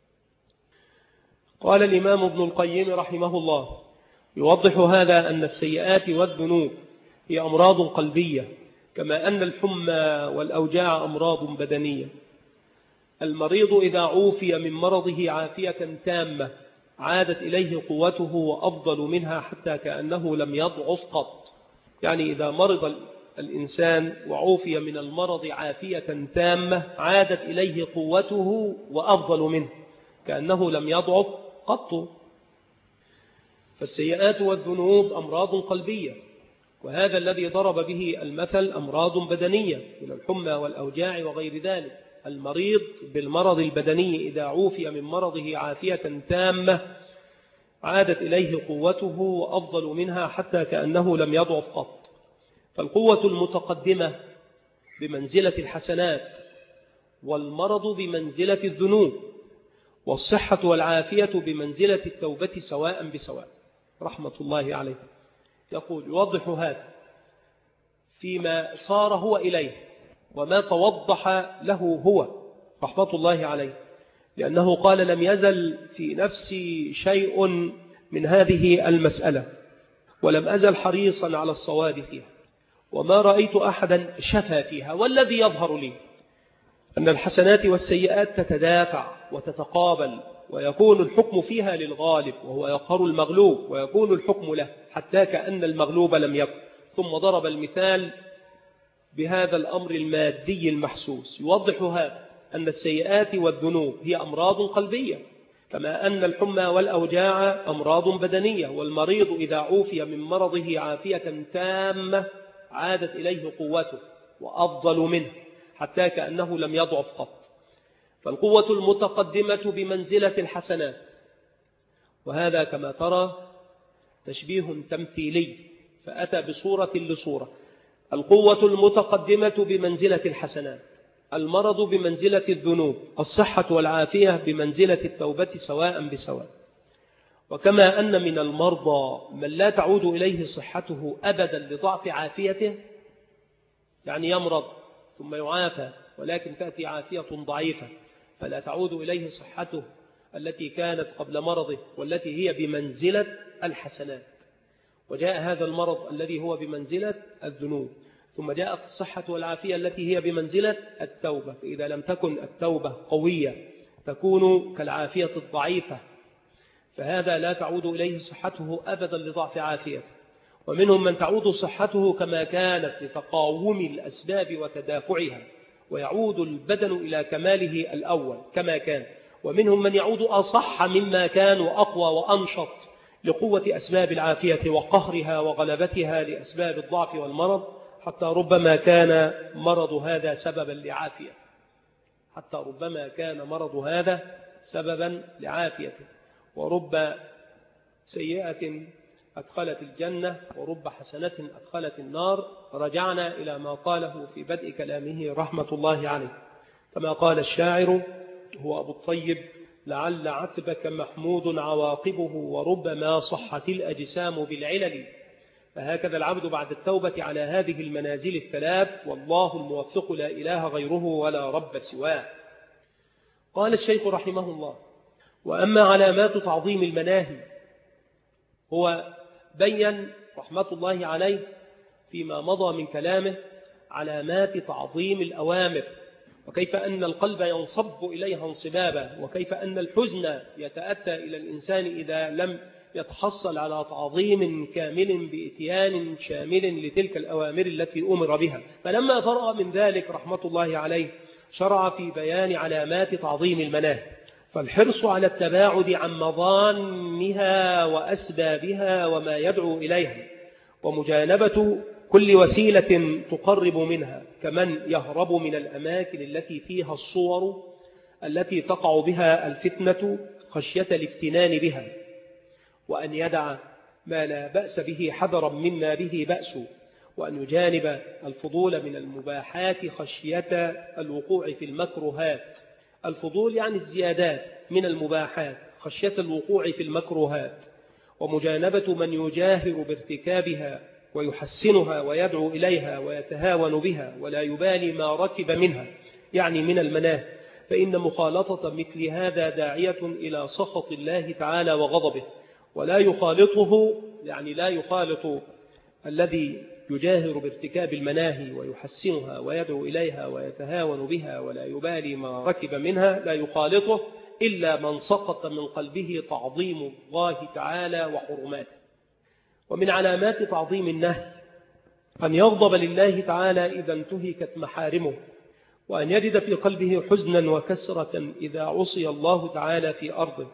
قال الإمام ابن القيم رحمه الله: يوضح هذا أن السيئات والذنوب هي أمراض قلبية، كما أن الحمى والأوجاع أمراض بدنية. المريض إذا عوفي من مرضه عافية تامة عادت إليه قوته وأفضل منها حتى كأنه لم يضعف قط. يعني إذا مرض الإنسان وعوفي من المرض عافية تامة عادت إليه قوته وأفضل منه كأنه لم يضعف قط. فالسيئات والذنوب أمراض قلبية، وهذا الذي ضرب به المثل أمراض بدنية من الحمى والأوجاع وغير ذلك. المريض بالمرض البدني إذا عوفي من مرضه عافية تامة عادت إليه قوته وأفضل منها حتى كأنه لم يضعف قط. فالقوة المتقدمة بمنزلة الحسنات، والمرض بمنزلة الذنوب، والصحة والعافية بمنزلة التوبة سواء بسواء رحمة الله عليه. يقول: يوضح هذا فيما صار هو إليه وما توضح له هو رحمة الله عليه، لأنه قال: لم يزل في نفسي شيء من هذه المسألة ولم أزل حريصا على الصواب فيها، وما رأيت أحدا شفى فيها. والذي يظهر لي أن الحسنات والسيئات تتدافع وتتقابل، ويكون الحكم فيها للغالب وهو يقهر المغلوب، ويكون الحكم له حتى كأن المغلوب لم يكن. ثم ضرب المثال بهذا الأمر المادي المحسوس. يوضح هذا أن السيئات والذنوب هي أمراض قلبية، كما أن الحمى والأوجاع أمراض بدنية، والمريض إذا عوفي من مرضه عافية تامة عادت إليه قوته وأفضل منه حتى كأنه لم يضعف قط. فالقوة المتقدمة بمنزلة الحسنات، وهذا كما ترى تشبيه تمثيلي فأتى بصورة لصورة. القوة المتقدمة بمنزلة الحسنات، المرض بمنزلة الذنوب، الصحة والعافية بمنزلة التوبة سواء بسواء. وكما أن من المرضى من لا تعود إليه صحته أبدا لضعف عافيته، يعني يمرض ثم يعافى ولكن تأتي عافية ضعيفة فلا تعود إليه صحته التي كانت قبل مرضه والتي هي بمنزلة الحسنات. وجاء هذا المرض الذي هو بمنزلة الذنوب، ثم جاءت الصحة والعافية التي هي بمنزلة التوبة. فإذا لم تكن التوبة قوية تكون كالعافية الضعيفة، فهذا لا تعود إليه صحته أبدا لضعف عافيته. ومنهم من تعود صحته كما كانت لتقاوم الأسباب وتدافعها، ويعود البدن إلى كماله الأول كما كان. ومنهم من يعود أصح مما كان وأقوى وأنشط لقوة أسباب العافية وقهرها وغلبتها لأسباب الضعف والمرض، حتى ربما كان مرض هذا سببا لعافية، حتى ربما كان مرض هذا سببا لعافيته. ورب سيئة أدخلت الجنة ورب حسنة أدخلت النار. رجعنا إلى ما قاله في بدء كلامه رحمة الله عليه، كما قال الشاعر هو أبو الطيب: لعل عتبك محمود عواقبه وربما صحت الأجسام بالعلل. فهكذا العبد بعد التوبة على هذه المنازل الثلاث، والله الموفق لا إله غيره ولا رب سواه. قال الشيخ رحمه الله: وأما علامات تعظيم المناهي، هو بين رحمة الله عليه فيما مضى من كلامه علامات تعظيم الأوامر، وكيف أن القلب ينصب إليها انصبابا، وكيف أن الحزن يتأتى إلى الإنسان إذا لم يتحصل على تعظيم كامل بإتيان شامل لتلك الأوامر التي أمر بها. فلما فرغ من ذلك رحمة الله عليه شرع في بيان علامات تعظيم المناهي، فالحرص على التباعد عن مظانها وأسبابها وما يدعو إليها، ومجانبة كل وسيلة تقرب منها، كمن يهرب من الأماكن التي فيها الصور التي تقع بها الفتنة خشية الافتنان بها، وأن يدع ما لا بأس به حذرا مما به بأس، وأن يجانب الفضول من المباحات خشية الوقوع في المكروهات. الفضول يعني الزيادات من المباحات خشية الوقوع في المكروهات، ومجانبة من يجاهر بارتكابها ويحسنها ويدعو إليها ويتهاون بها ولا يبالي ما ركب منها، يعني من المناهي، فإن مخالطة مثل هذا داعية إلى سخط الله تعالى وغضبه. ولا يخالطه، يعني لا يخالط الذي يجاهر بارتكاب المناهي ويحسنها ويدعو إليها ويتهاون بها ولا يبالي ما ركب منها، لا يخالطه إلا من سقط من قلبه تعظيم الله تعالى وحرماته. ومن علامات تعظيم النهي أن يغضب لله تعالى إذا انتهكت محارمه، وأن يجد في قلبه حزنا وكسرة إذا عصي الله تعالى في أرضه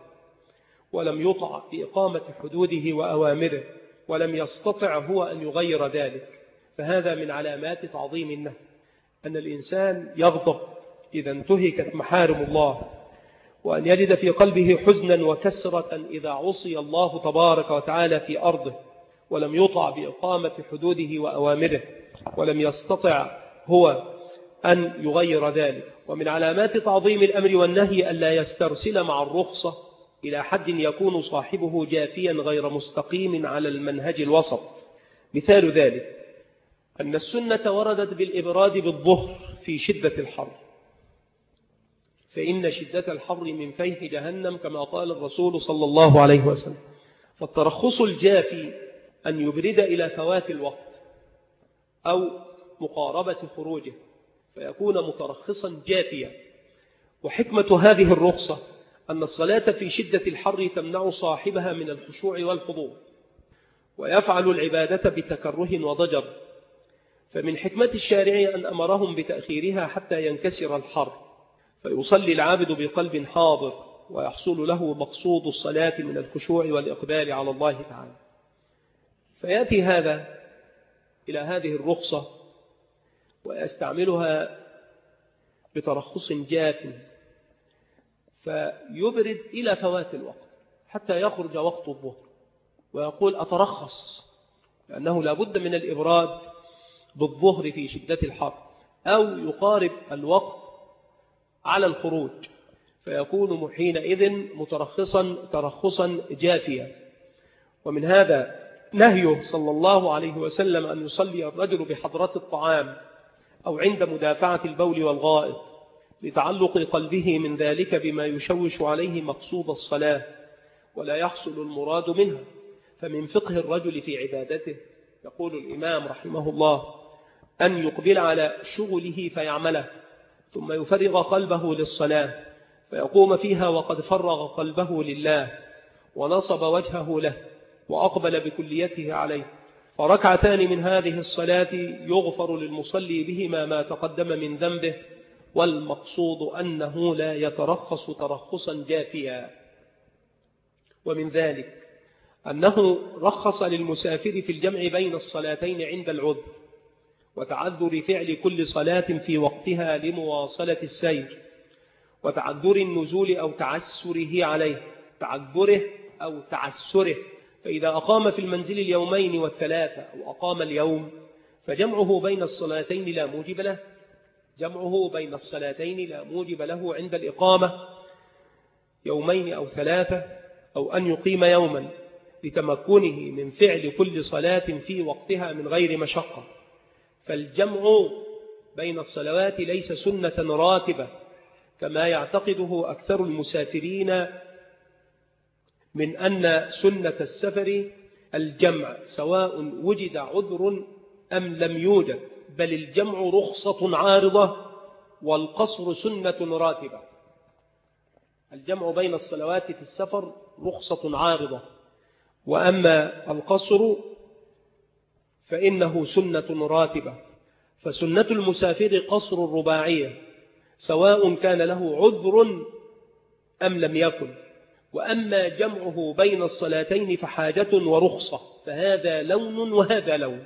ولم يطع بإقامة حدوده وأوامره، ولم يستطع هو أن يغير ذلك. فهذا من علامات تعظيم النهي، أن الإنسان يغضب إذا انتهكت محارم الله، وأن يجد في قلبه حزنا وكسرة إذا عصي الله تبارك وتعالى في أرضه ولم يطع بإقامة حدوده وأوامره، ولم يستطع هو أن يغير ذلك. ومن علامات تعظيم الأمر والنهي ألا يسترسل مع الرخصة إلى حد يكون صاحبه جافيا غير مستقيم على المنهج الوسط. مثال ذلك أن السنة وردت بالإبراد بالظهر في شدة الحر، فإن شدة الحر من فيح جهنم كما قال الرسول صلى الله عليه وسلم. فالترخص الجافي أن يبرد إلى فوات الوقت أو مقاربة خروجه فيكون مترخصا جافيا. وحكمة هذه الرخصة أن الصلاة في شدة الحر تمنع صاحبها من الخشوع والخضوع، ويفعل العبادة بتكره وضجر، فمن حكمة الشارع أن أمرهم بتأخيرها حتى ينكسر الحر، فيصلي العابد بقلب حاضر ويحصل له مقصود الصلاة من الخشوع والإقبال على الله تعالى. فيأتي هذا إلى هذه الرخصة ويستعملها بترخص جاف، فيبرد إلى فوات الوقت حتى يخرج وقت الظهر، ويقول أترخص، لأنه لا بد من الإبراد بالظهر في شدة الحر، أو يقارب الوقت على الخروج، فيكون حينئذ مترخصا ترخصا جافيا. ومن هذا نهيه صلى الله عليه وسلم أن يصلي الرجل بحضرة الطعام أو عند مدافعة البول والغائط، لتعلق قلبه من ذلك بما يشوش عليه مقصود الصلاة ولا يحصل المراد منها. فمن فقه الرجل في عبادته، يقول الإمام رحمه الله، أن يقبل على شغله فيعمله، ثم يفرغ قلبه للصلاة فيقوم فيها وقد فرغ قلبه لله ونصب وجهه له وأقبل بكليته عليه، فركعتان من هذه الصلاة يغفر للمصلي بهما ما تقدم من ذنبه، والمقصود أنه لا يترخص ترخصا جافيا. ومن ذلك أنه رخص للمسافر في الجمع بين الصلاتين عند العذر وتعذر فعل كل صلاة في وقتها لمواصلة السير، وتعذر النزول أو تعسره عليه، تعذره أو تعسره، فإذا أقام في المنزل اليومين والثلاثة أو أقام اليوم فجمعه بين الصلاتين لا موجب له، جمعه بين الصلاتين لا موجب له عند الإقامة يومين أو ثلاثة، أو أن يقيم يوما لتمكنه من فعل كل صلاة في وقتها من غير مشقة. فالجمع بين الصلوات ليس سنة راتبة كما يعتقده أكثر المسافرين، من أن سنة السفر الجمع سواء وجد عذر أم لم يوجد، بل الجمع رخصة عارضة والقصر سنة راتبة. الجمع بين الصلوات في السفر رخصة عارضة، وأما القصر فإنه سنة راتبة. فسنة المسافر قصر الرباعية سواء كان له عذر أم لم يكن، وأما جمعه بين الصلاتين فحاجة ورخصة، فهذا لون وهذا لون.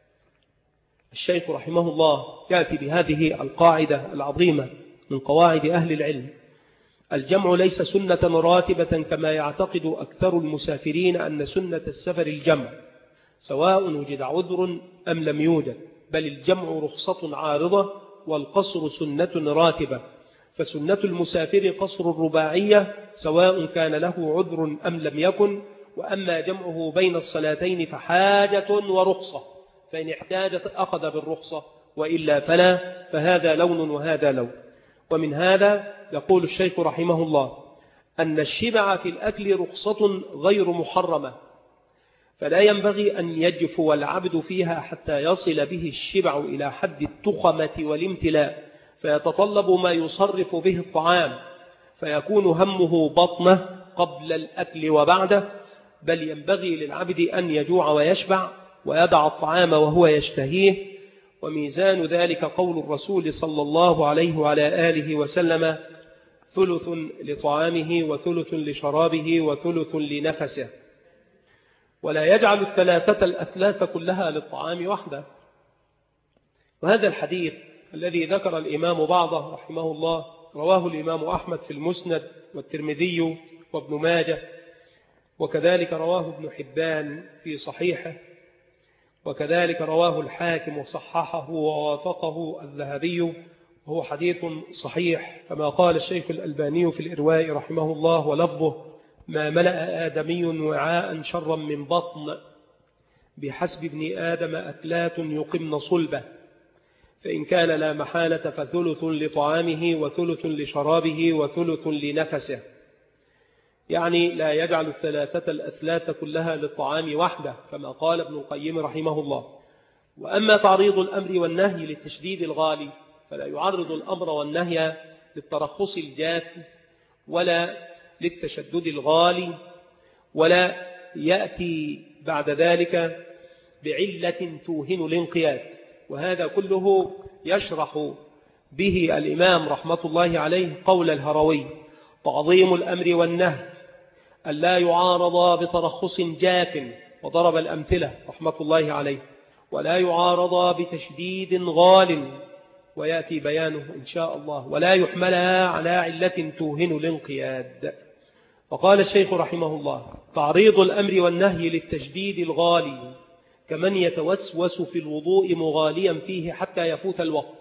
الشيخ رحمه الله يأتي بهذه القاعدة العظيمة من قواعد أهل العلم: الجمع ليس سنة راتبة كما يعتقد أكثر المسافرين أن سنة السفر الجمع سواء وجد عذر أم لم يوجد، بل الجمع رخصة عارضة والقصر سنة راتبة. فسنة المسافر قصر الرباعية سواء كان له عذر أم لم يكن، وأما جمعه بين الصلاتين فحاجة ورخصة، فإن احتاجت أخذ بالرخصة وإلا فلا، فهذا لون وهذا لون. ومن هذا يقول الشيخ رحمه الله أن الشبع في الأكل رخصة غير محرمة، فلا ينبغي أن يجفو العبد فيها حتى يصل به الشبع إلى حد التخمة والامتلاء، فيتطلب ما يصرف به الطعام، فيكون همه بطنه قبل الأكل وبعده، بل ينبغي للعبد أن يجوع ويشبع ويدع الطعام وهو يشتهيه. وميزان ذلك قول الرسول صلى الله عليه وعلى آله وسلم: ثلث لطعامه وثلث لشرابه وثلث لنفسه. ولا يجعل الثلاثة الأثلاث كلها للطعام وحده. وهذا الحديث الذي ذكر الإمام بعضه رحمه الله رواه الإمام أحمد في المسند والترمذي وابن ماجه، وكذلك رواه ابن حبان في صحيحه، وكذلك رواه الحاكم وصححه ووافقه الذهبي، وهو حديث صحيح كما قال الشيخ الألباني في الإرواء رحمه الله، ولفظه: ما ملأ آدمي وعاء شرا من بطن، بحسب ابن آدم أكلات يقمن صلبه، فإن كان لا محالة فثلث لطعامه وثلث لشرابه وثلث لنفسه. يعني لا يجعل الثلاثة الأثلاث كلها للطعام وحده كما قال ابن القيم رحمه الله. وأما تعريض الأمر والنهي للتشديد الغالي فلا يعرض الأمر والنهي للترخص الجاف ولا للتشدد الغالي، ولا يأتي بعد ذلك بعلة توهن الانقياد. وهذا كله يشرح به الإمام رحمة الله عليه قول الهروي: تعظيم الأمر والنهي ألا يعارض بترخص جاف، وضرب الأمثلة رحمة الله عليه، ولا يعارض بتشديد غال، ويأتي بيانه إن شاء الله، ولا يحملها على علة توهن الانقياد. فقال الشيخ رحمه الله: تعريض الأمر والنهي للتشديد الغالي كمن يتوسوس في الوضوء مغاليا فيه حتى يفوت الوقت،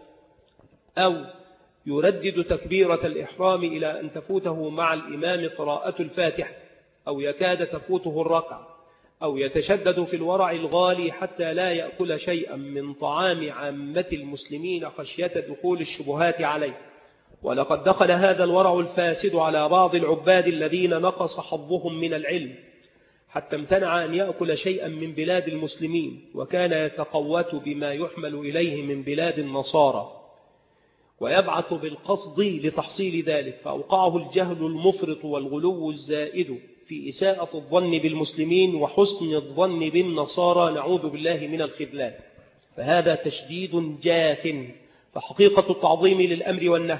أو يردد تكبيرة الإحرام إلى أن تفوته مع الإمام قراءة الفاتحة، أو يكاد تفوته الركعة، أو يتشدد في الورع الغالي حتى لا يأكل شيئا من طعام عامة المسلمين خشية دخول الشبهات عليه. ولقد دخل هذا الورع الفاسد على بعض العباد الذين نقص حظهم من العلم حتى امتنع أن يأكل شيئا من بلاد المسلمين، وكان يتقوت بما يحمل إليه من بلاد النصارى ويبعث بالقصد لتحصيل ذلك، فأوقعه الجهل المفرط والغلو الزائد في إساءة الظن بالمسلمين وحسن الظن بالنصارى، نعوذ بالله من الخذلان. فهذا تشديد جاف. فحقيقة التعظيم للأمر والنهي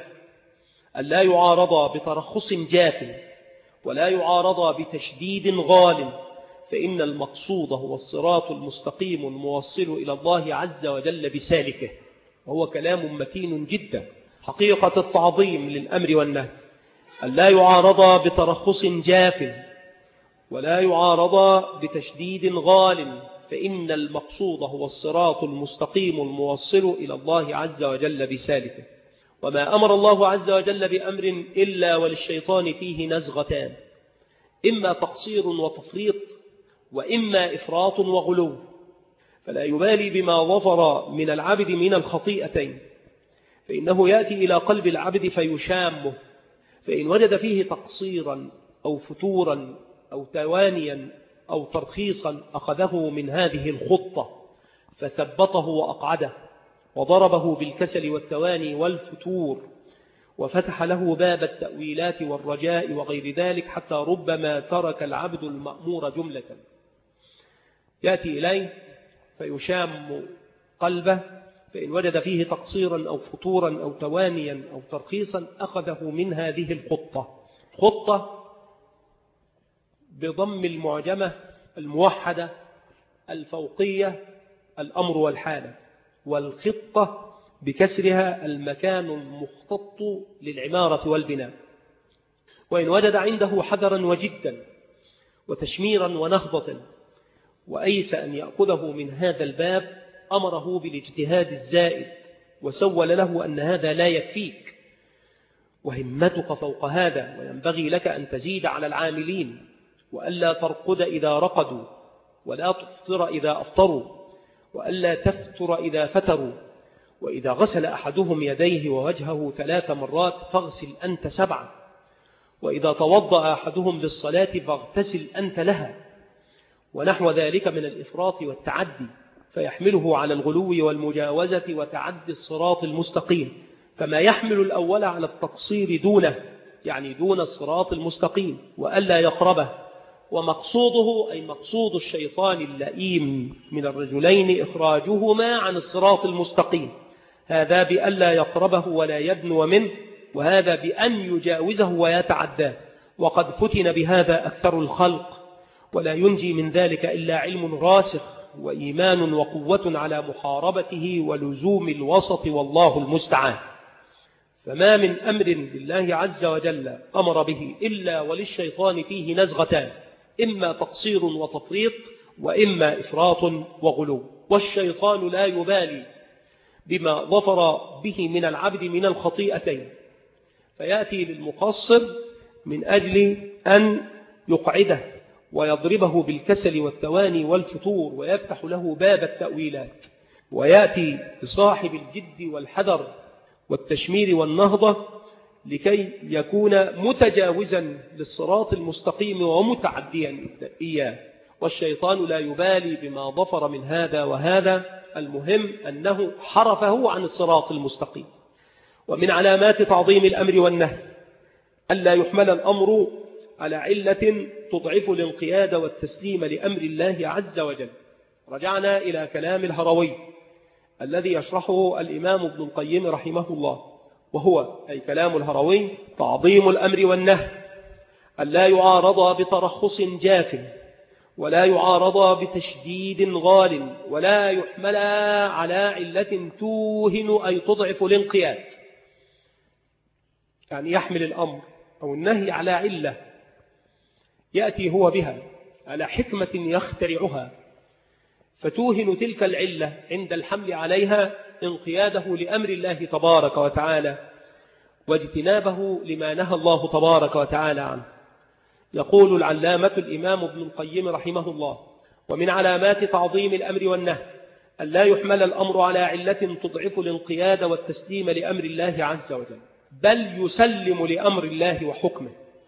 ألا يعارض بترخص جاف ولا يعارض بتشديد غال، فإن المقصود هو الصراط المستقيم الموصل إلى الله عز وجل بسالكه، وهو كلام متين جدا. حقيقة التعظيم للأمر والنهي ألا يعارض بترخص جاف ولا يعارض بتشديد غال، فإن المقصود هو الصراط المستقيم الموصل إلى الله عز وجل بسالكه. وما أمر الله عز وجل بأمر إلا وللشيطان فيه نزغتان، إما تقصير وتفريط، وإما إفراط وغلو، فلا يبالي بما ظفر من العبد من الخطيئتين، فإنه يأتي إلى قلب العبد فيشامه، فإن وجد فيه تقصيرا أو فتورا أو توانيا أو ترخيصا أخذه من هذه الخطة فثبطه وأقعده، وضربه بالكسل والتواني والفتور، وفتح له باب التأويلات والرجاء وغير ذلك، حتى ربما ترك العبد المأمور جملة. يأتي إليه فيشام قلبه، فإن وجد فيه تقصيرا أو فتورا أو توانيا أو ترخيصا أخذه من هذه خطة بضم المعجمة الموحدة الفوقية الأمر والحالة، والخطة بكسرها المكان المخطط للعمارة والبناء. وإن وجد عنده حذرا وجدا وتشميرا ونهضة وأيس أن يأخذه من هذا الباب، أمره بالاجتهاد الزائد، وسول له أن هذا لا يكفيك، وهمتك فوق هذا، وينبغي لك أن تزيد على العاملين، وألا ترقد إذا رقدوا، ولا تفطر إذا أفطروا، وألا تفتر إذا فتروا، وإذا غسل أحدهم يديه ووجهه 3 مرات فاغسل أنت 7، وإذا توضأ أحدهم للصلاة فاغتسل أنت لها، ونحو ذلك من الإفراط والتعدي، فيحمله على الغلو والمجاوزة وتعدي الصراط المستقيم، فما يحمل الأول على التقصير دونه، يعني دون الصراط المستقيم، وألا يقربه. ومقصوده أي مقصود الشيطان اللئيم من الرجلين إخراجهما عن الصراط المستقيم، هذا بألا يقربه ولا يدنو منه، وهذا بأن يجاوزه ويتعداه. وقد فتن بهذا أكثر الخلق، ولا ينجي من ذلك إلا علم راسخ وإيمان وقوة على محاربته ولزوم الوسط، والله المستعان. فما من أمر لله عز وجل أمر به إلا وللشيطان فيه نزغتان، إما تقصير وتفريط، وإما إفراط وغلو. والشيطان لا يبالي بما ظفر به من العبد من الخطيئتين، فيأتي للمقصر من أجل أن يقعده ويضربه بالكسل والتواني والفتور، ويفتح له باب التأويلات، ويأتي لصاحب الجد والحذر والتشمير والنهضة لكي يكون متجاوزا للصراط المستقيم ومتعديا إياه. والشيطان لا يبالي بما ظفر من هذا وهذا، المهم أنه حرفه عن الصراط المستقيم. ومن علامات تعظيم الأمر والنهي ألا يحمل الأمر على علة تضعف الانقياد والتسليم لأمر الله عز وجل. رجعنا إلى كلام الهروي الذي يشرحه الإمام ابن القيم رحمه الله، وهو أي كلام الهروي تعظيم الأمر والنهي، أن لا يعارض بترخص جاف، ولا يعارض بتشديد غال، ولا يحمل على علة توهن أي تضعف الانقياد. يعني يحمل الأمر أو النهي على علة يأتي هو بها على حكمة يخترعها، فتوهن تلك العلة عند الحمل عليها انقياده لأمر الله تبارك وتعالى واجتنابه لما نهى الله تبارك وتعالى عنه. يقول العلامة الإمام ابن القيم رحمه الله: ومن علامات تعظيم الأمر والنهي أن لا يحمل الأمر على علة تضعف الانقياد والتسليم لأمر الله عز وجل، بل يسلم لأمر الله وحكمه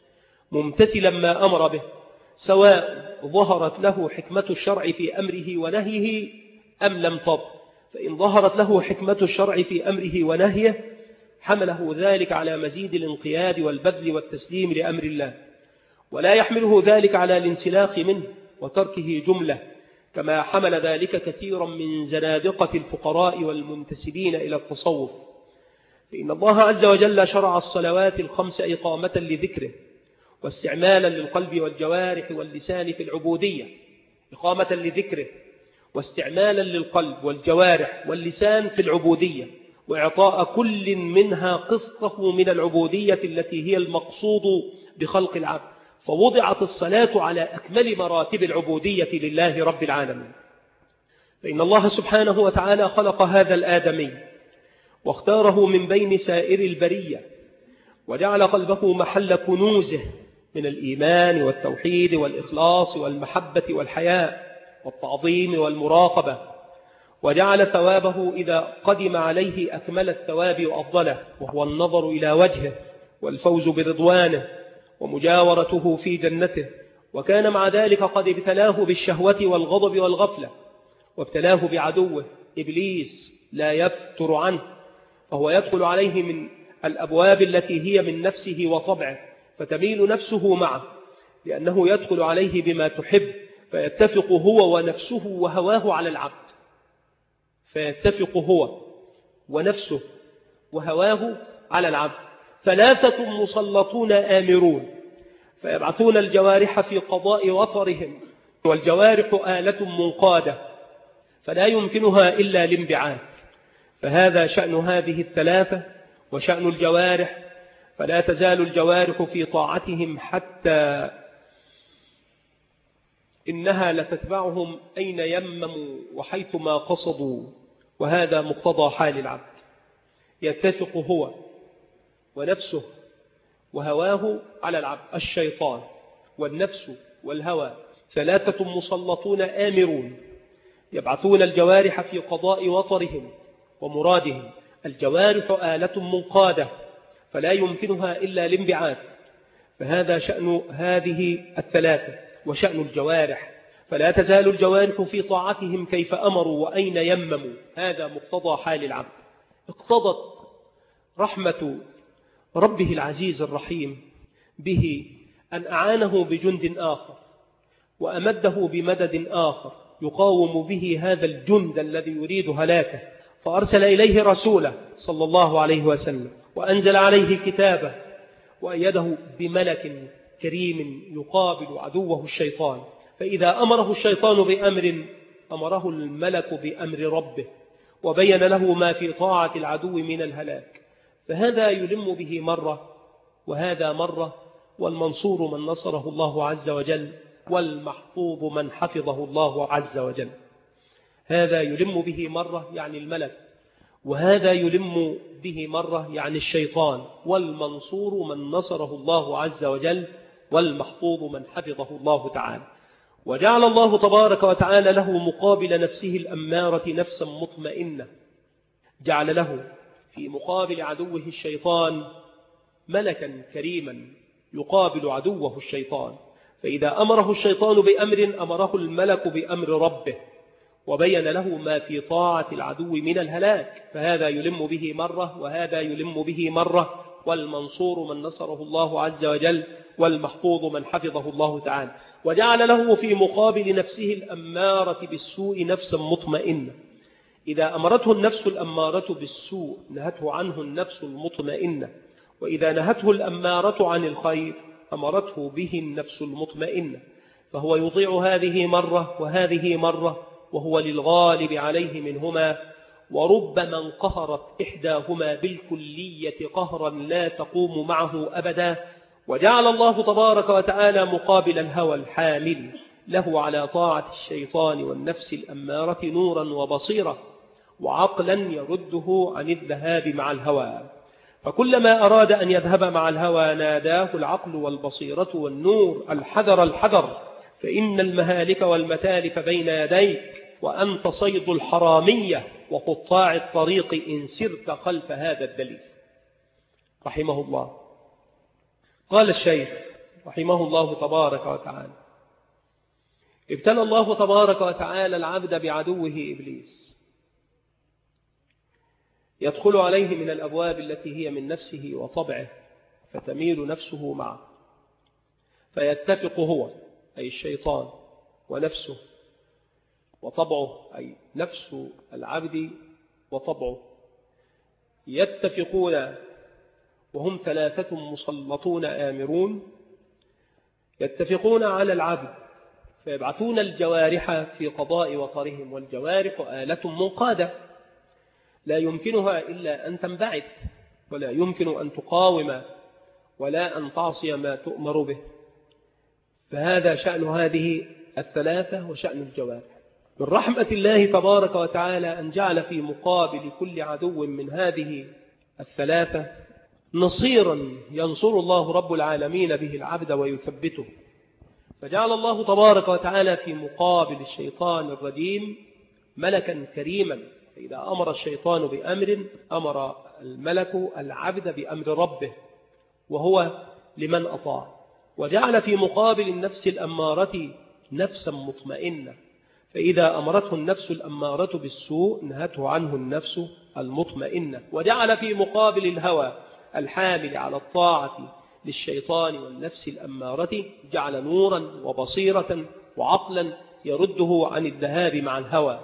ممتثلا ما أمر به، سواء ظهرت له حكمة الشرع في أمره ونهيه أم لم تظهر. فإن ظهرت له حكمة الشرع في أمره ونهيه حمله ذلك على مزيد الانقياد والبذل والتسليم لأمر الله، ولا يحمله ذلك على الانسلاخ منه وتركه جملة، كما حمل ذلك كثيرا من زنادقة الفقراء والمنتسبين إلى التصوف. فإن الله عز وجل شرع الصلوات الخمس إقامة لذكره واستعمالا للقلب والجوارح واللسان في العبودية، إقامة لذكره واستعمالا للقلب والجوارح واللسان في العبودية، وإعطاء كل منها قسطه من العبودية التي هي المقصود بخلق العبد، فوضعت الصلاة على أكمل مراتب العبودية لله رب العالمين. فإن الله سبحانه وتعالى خلق هذا الآدمي واختاره من بين سائر البرية، وجعل قلبه محل كنوزه من الإيمان والتوحيد والإخلاص والمحبة والحياء والتعظيم والمراقبة، وجعل ثوابه إذا قدم عليه أكمل الثواب وأفضله، وهو النظر إلى وجهه والفوز برضوانه ومجاورته في جنته. وكان مع ذلك قد ابتلاه بالشهوة والغضب والغفلة، وابتلاه بعدوه إبليس لا يفتر عنه، فهو يدخل عليه من الأبواب التي هي من نفسه وطبعه، فتميل نفسه معه لأنه يدخل عليه بما تحب، فيتفق هو ونفسه وهواه على العبد، فيتفق هو ونفسه وهواه على العبد. ثلاثة مسلطون آمرون، فيبعثون الجوارح في قضاء وطرهم، والجوارح آلة منقادة فلا يمكنها إلا الانبعاث. فهذا شأن هذه الثلاثة وشأن الجوارح، فلا تزال الجوارح في طاعتهم حتى إنها لتتبعهم أين يمموا وحيث ما قصدوا، وهذا مقتضى حال العبد. يتفق هو ونفسه وهواه على العبد. الشيطان والنفس والهوى ثلاثة مسلطون آمرون يبعثون الجوارح في قضاء وطرهم ومرادهم. الجوارح آلة منقادة فلا يمكنها إلا الانبعاث، فهذا شأن هذه الثلاثة وشأن الجوارح، فلا تزال الجوارح في طاعتهم كيف أمروا وأين يمموا، هذا مقتضى حال العبد. اقتضت رحمة ربه العزيز الرحيم به أن أعانه بجند آخر وأمده بمدد آخر يقاوم به هذا الجند الذي يريد هلاكه، فأرسل إليه رسوله صلى الله عليه وسلم، وأنزل عليه كتابه، وأيده بملك كريم يقابل عدوه الشيطان. فإذا أمره الشيطان بأمر أمره الملك بأمر ربه، وبين له ما في طاعة العدو من الهلاك. فهذا يلم به مرة وهذا مرة، والمنصور من نصره الله عز وجل، والمحفوظ من حفظه الله عز وجل. هذا يلم به مرة يعني الملك، وهذا يلم به مرة يعني الشيطان، والمنصور من نصره الله عز وجل، والمحفوظ من حفظه الله تعالى. وجعل الله تبارك وتعالى له مقابل نفسه الأمارة نفسا مطمئنة، جعل له في مقابل عدوه الشيطان ملكا كريما يقابل عدوه الشيطان. فإذا أمره الشيطان بأمر أمره الملك بأمر ربه، وبين له ما في طاعة العدو من الهلاك. فهذا يلم به مرة وهذا يلم به مرة، والمنصور من نصره الله عز وجل، والمحفوظ من حفظه الله تعالى. وجعل له في مقابل نفسه الأمارة بالسوء نفسا مطمئنة، إذا أمرته النفس الأمارة بالسوء نهته عنه النفس المطمئنة، وإذا نهته الأمارة عن الخير أمرته به النفس المطمئنة، فهو يطيع هذه مرة وهذه مرة، وهو للغالب عليه منهما، وربما انقهرت إحداهما بالكلية قهرا لا تقوم معه أبدا. وجعل الله تبارك وتعالى مقابل الهوى الحامل له على طاعة الشيطان والنفس الأمارة نورا وبصيرة وعقلا يرده عن الذهاب مع الهوى، فكلما أراد أن يذهب مع الهوى ناداه العقل والبصيرة والنور الحذر الحذر، فإن المهالك والمتالف بين يديك، وأنت صيد الحرامية وقطاع الطريق إن سرت خلف هذا الدليل. رحمه الله. قال الشيخ رحمه الله تبارك وتعالى: ابتلى الله تبارك وتعالى العبد بعدوه إبليس، يدخل عليه من الأبواب التي هي من نفسه وطبعه، فتميل نفسه معه، فيتفق هو أي الشيطان ونفسه وطبعه أي نفس العبد وطبعه يتفقون، وهم ثلاثة مسلطون آمرون يتفقون على العبد، فيبعثون الجوارح في قضاء وطرهم، والجوارح آلة منقادة لا يمكنها إلا أن تنبعث، ولا يمكن أن تقاوم ولا أن تعصي ما تؤمر به. فهذا شأن هذه الثلاثة وشأن الجوارح. من رحمة الله تبارك وتعالى أن جعل في مقابل كل عدو من هذه الثلاثة نصيرا ينصر الله رب العالمين به العبد ويثبته، فجعل الله تبارك وتعالى في مقابل الشيطان الرجيم ملكا كريما، فإذا أمر الشيطان بأمر أمر الملك العبد بأمر ربه، وهو لمن أطاع. وجعل في مقابل النفس الأمارة نفسا مطمئنة، فإذا أمرته النفس الأمارة بالسوء نهته عنه النفس المطمئنة. وجعل في مقابل الهوى الحامل على الطاعة للشيطان والنفس الأمارة جعل نورا وبصيرة وعقلا يرده عن الذهاب مع الهوى،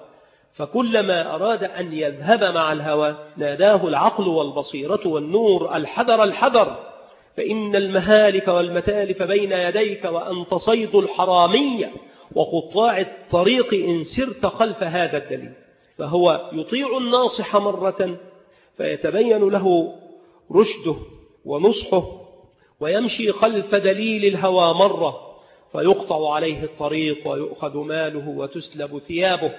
فكلما أراد أن يذهب مع الهوى ناداه العقل والبصيرة والنور الحذر الحذر، فإن المهالك والمتالف بين يديك، وأنت صيد الحرامية وقطاع الطريق إن سرت خلف هذا الدليل. فهو يطيع الناصح مرة فيتبين له رشده ونصحه، ويمشي خلف دليل الهوى مرة فيقطع عليه الطريق ويؤخذ ماله وتسلب ثيابه،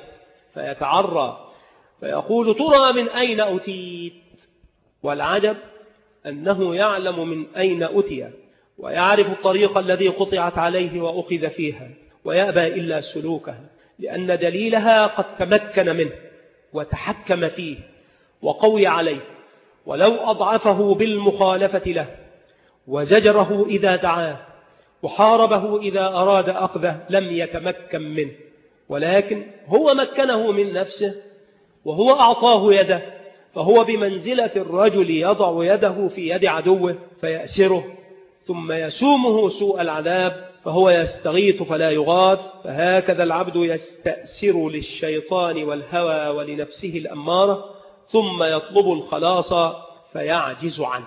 فيتعرى فيقول: ترى من أين أتيت؟ والعجب أنه يعلم من أين أتي، ويعرف الطريق الذي قطعت عليه وأخذ فيها، ويأبى إلا سلوكها، لأن دليلها قد تمكن منه وتحكم فيه وقوي عليه، ولو أضعفه بالمخالفة له وزجره إذا دعاه وحاربه إذا أراد أخذه لم يتمكن منه، ولكن هو مكنه من نفسه وهو أعطاه يده، فهو بمنزلة الرجل يضع يده في يد عدوه فيأسره ثم يسومه سوء العذاب، فهو يستغيث فلا يغاث. فهكذا العبد يستأسر للشيطان والهوى ولنفسه الأمارة ثم يطلب الخلاص فيعجز عنه.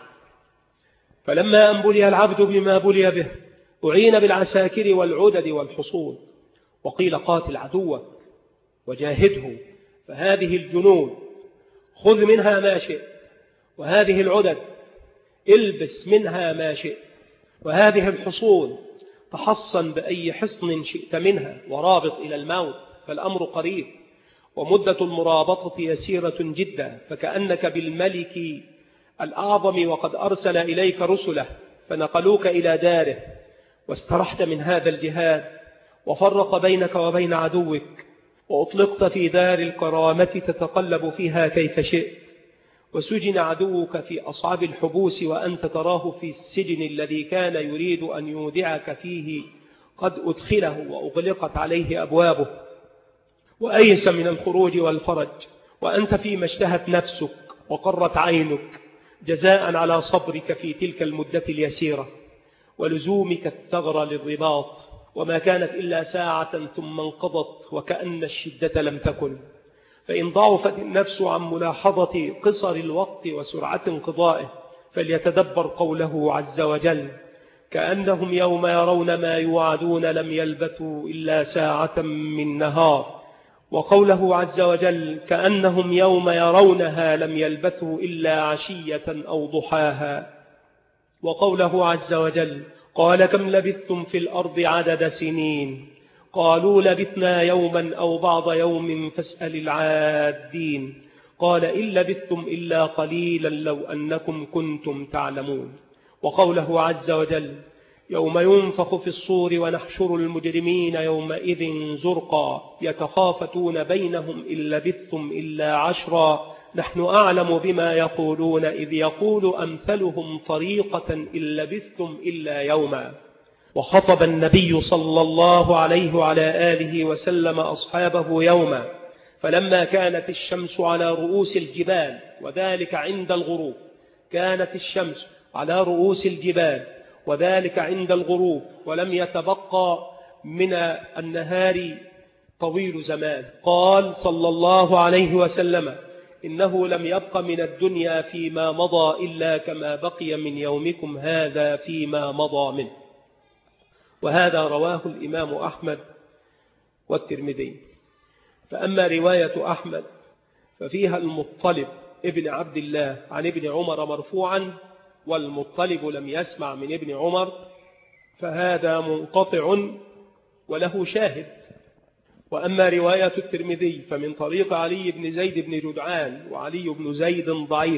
فلما أن بلي العبد بما بلي به أعين بالعساكر والعدد والحصول، وقيل: قاتل عدوك وجاهده، فهذه الجنود خذ منها ما شئت، وهذه العدد البس منها ما شئت، وهذه الحصول تحصن بأي حصن شئت منها، ورابط إلى الموت، فالأمر قريب، ومدة المرابطة يسيرة جدا، فكأنك بالملك الأعظم وقد أرسل إليك رسله فنقلوك إلى داره، واسترحت من هذا الجهاد، وفرق بينك وبين عدوك، وأطلقت في دار الكرامة تتقلب فيها كيف شئت، وسجن عدوك في أصعب الحبوس وأنت تراه في السجن الذي كان يريد أن يودعك فيه قد أدخله وأغلقت عليه أبوابه، وأيس من الخروج والفرج، وأنت فيما اشتهت نفسك وقرت عينك، جزاء على صبرك في تلك المدة اليسيرة ولزومك الثغر للرباط، وما كانت إلا ساعة ثم انقضت وكأن الشدة لم تكن. فإن ضعفت النفس عن ملاحظة قصر الوقت وسرعة انقضائه فليتدبر قوله عز وجل: كأنهم يوم يرون ما يوعدون لم يلبثوا إلا ساعة من نهار. وقوله عز وجل: كأنهم يوم يرونها لم يلبثوا إلا عشية أو ضحاها. وقوله عز وجل: قال كم لبثتم في الأرض عدد سنين قالوا لبثنا يوما أو بعض يوم فاسأل العادين قال إن لبثتم إلا قليلا لو أنكم كنتم تعلمون. وقوله عز وجل: يوم ينفخ في الصور ونحشر المجرمين يومئذ زرقا يتخافتون بينهم إن لبثتم إلا عشرا نحن أعلم بما يقولون إذ يقول أمثلهم طريقة إن لبثتم إلا يوما. وخطب النبي صلى الله عليه وعلى آله وسلم أصحابه يوما فلما كانت الشمس على رؤوس الجبال وذلك عند الغروب، كانت الشمس على رؤوس الجبال وذلك عند الغروب ولم يتبقى من النهار طويل زمان، قال صلى الله عليه وسلم: إنه لم يبق من الدنيا فيما مضى إلا كما بقي من يومكم هذا فيما مضى منه. وهذا رواه الإمام أحمد والترمذي. فأما رواية أحمد ففيها المطلب ابن عبد الله عن ابن عمر مرفوعا، والمطلب لم يسمع من ابن عمر، فهذا منقطع وله شاهد. وأما رواية الترمذي فمن طريق علي بن زيد بن جدعان، وعلي بن زيد ضعيف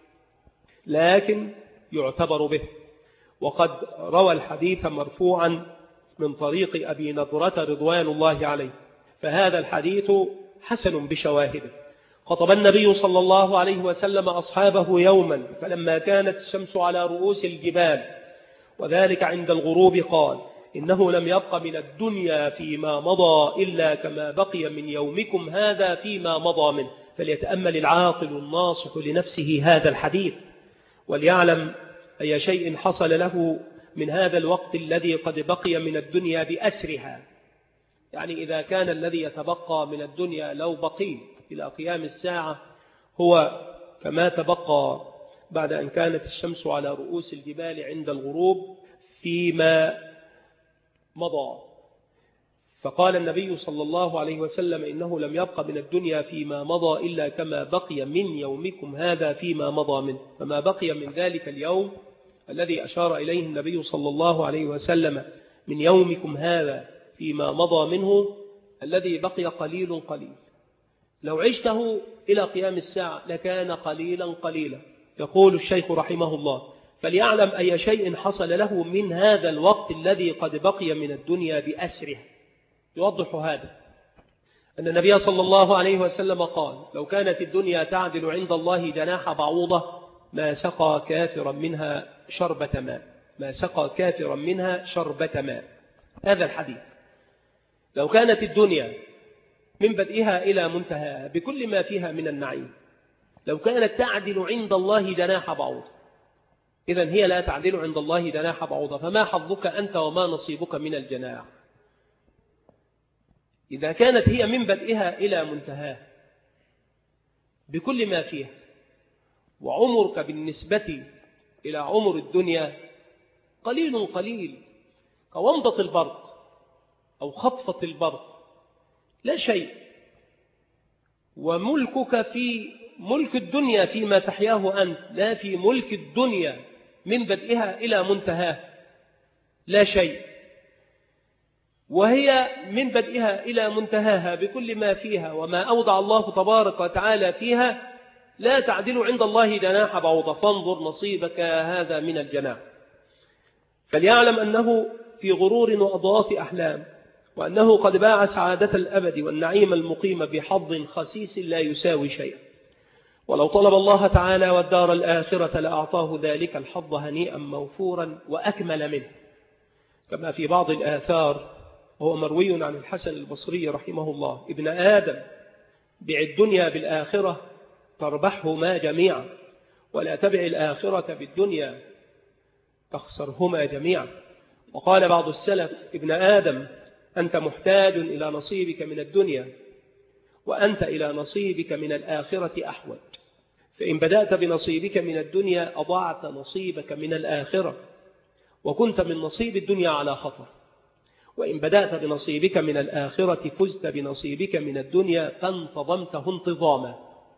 لكن يعتبر به، وقد روى الحديث مرفوعا من طريق أبي نضرة رضوان الله عليه، فهذا الحديث حسن بشواهده. خطب النبي صلى الله عليه وسلم أصحابه يوما فلما كانت الشمس على رؤوس الجبال وذلك عند الغروب قال: إنه لم يبق من الدنيا فيما مضى إلا كما بقي من يومكم هذا فيما مضى منه. فليتأمل العاقل الناصح لنفسه هذا الحديث وليعلم أي شيء حصل له من هذا الوقت الذي قد بقي من الدنيا بأسرها. يعني إذا كان الذي يتبقى من الدنيا لو بقي إلى قيام الساعة هو كما تبقى بعد أن كانت الشمس على رؤوس الجبال عند الغروب فيما مضى. فقال النبي صلى الله عليه وسلم: إنه لم يبق من الدنيا فيما مضى إلا كما بقي من يومكم هذا فيما مضى منه. فما بقي من ذلك اليوم الذي أشار إليه النبي صلى الله عليه وسلم من يومكم هذا فيما مضى منه الذي بقي قليل قليل، لو عشته إلى قيام الساعة لكان قليلا قليلا. يقول الشيخ رحمه الله: فليعلم أي شيء حصل له من هذا الوقت الذي قد بقي من الدنيا بأسره. يوضح هذا أن النبي صلى الله عليه وسلم قال: لو كانت الدنيا تعدل عند الله جناح بعوضة ما سقى كافرا منها شربة ماء، ما سقى كافرا منها شربة ماء. هذا الحديث لو كانت الدنيا من بدئها إلى منتهاها بكل ما فيها من النعيم لو كانت تعدل عند الله جناح بعوضة، إذن هي لا تعدل عند الله جناح بعوضة، فما حظك أنت وما نصيبك من الجناح؟ إذا كانت هي من بدئها إلى منتهاها بكل ما فيها، وعمرك بالنسبة إلى عمر الدنيا قليل قليل كومضة البرد أو خطفة البرد، لا شيء، وملكك في ملك الدنيا فيما تحياه أنت، لا في ملك الدنيا من بدئها إلى منتهاها لا شيء، وهي من بدئها إلى منتهاها بكل ما فيها وما أودع الله تبارك وتعالى فيها لا تعدل عند الله جناح بعوضة، فانظر نصيبك هذا من الجناح. فليعلم أنه في غرور وأضغاث أحلام، وأنه قد باع سعادة الأبد والنعيم المقيم بحظ خسيس لا يساوي شيئا، ولو طلب الله تعالى والدار الآخرة لأعطاه ذلك الحظ هنيئا موفورا وأكمل منه، كما في بعض الآثار وهو مروي عن الحسن البصري رحمه الله: ابن آدم بع الدنيا بالآخرة تربحهما جميعا، ولا تبع الآخرة بالدنيا تخسرهما جميعا. وقال بعض السلف: ابن آدم أنت محتاج إلى نصيبك من الدنيا، وأنت إلى نصيبك من الآخرة أحوج. فإن بدأت بنصيبك من الدنيا أضعت نصيبك من الآخرة، وكنت من نصيب الدنيا على خطر. وإن بدأت بنصيبك من الآخرة فزت بنصيبك من الدنيا فانتظمته انتظاما.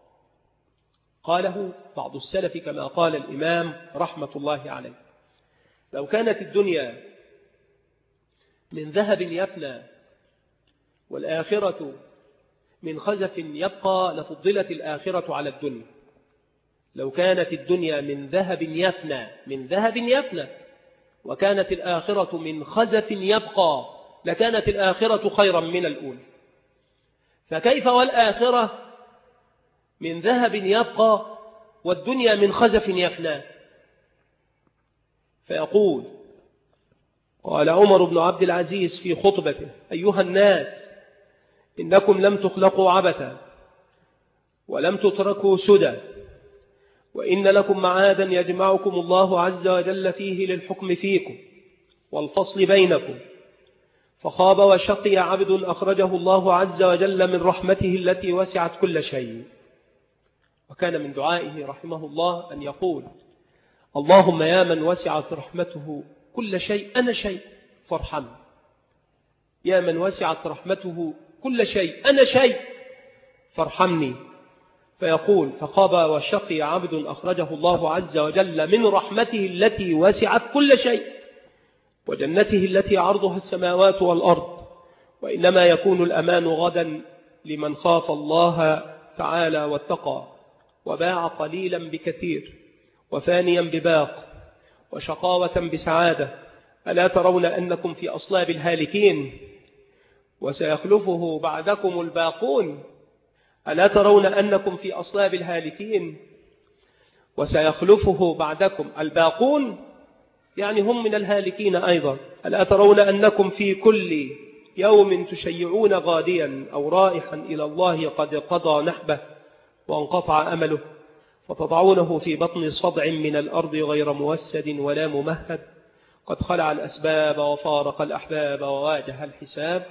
قاله بعض السلف كما قال الإمام رحمة الله عليه: لو كانت الدنيا من ذهب يفنى والآخرة من خزف يبقى لفضلت الآخرة على الدنيا. لو كانت الدنيا من ذهب يفنى وكانت الآخرة من خزف يبقى لكانت الآخرة خيرا من الأولى. فكيف والآخرة من ذهب يبقى والدنيا من خزف يفنى؟ فيقول: قال عمر بن عبد العزيز في خطبته: أيها الناس، إنكم لم تخلقوا عبثا ولم تتركوا سدى، وإن لكم معادا يجمعكم الله عز وجل فيه للحكم فيكم والفصل بينكم. فخاب وشقي عبد أخرجه الله عز وجل من رحمته التي وسعت كل شيء. وكان من دعائه رحمه الله أن يقول: اللهم يا من وسعت رحمته كل شيء أنا شيء فارحمني. يا من وسعت رحمته كل شيء أنا شيء فارحمني. فيقول: فخاب وشقي عبد أخرجه الله عز وجل من رحمته التي وسعت كل شيء وجنته التي عرضها السماوات والأرض. وإنما يكون الأمان غدا لمن خاف الله تعالى واتقى وباع قليلا بكثير وفانيا بباق وشقاوة بسعادة. ألا ترون أنكم في أصلاب الهالكين وسيخلفه بعدكم الباقون؟ ألا ترون أنكم في أصلاب الهالكين وسيخلفه بعدكم الباقون؟ يعني هم من الهالكين أيضا. ألا ترون أنكم في كل يوم تشيعون غاديا أو رائحا إلى الله قد قضى نحبه وانقطع أمله، فتضعونه في بطن صدع من الأرض غير موسد ولا ممهد، قد خلع الأسباب وفارق الأحباب وواجه الحساب.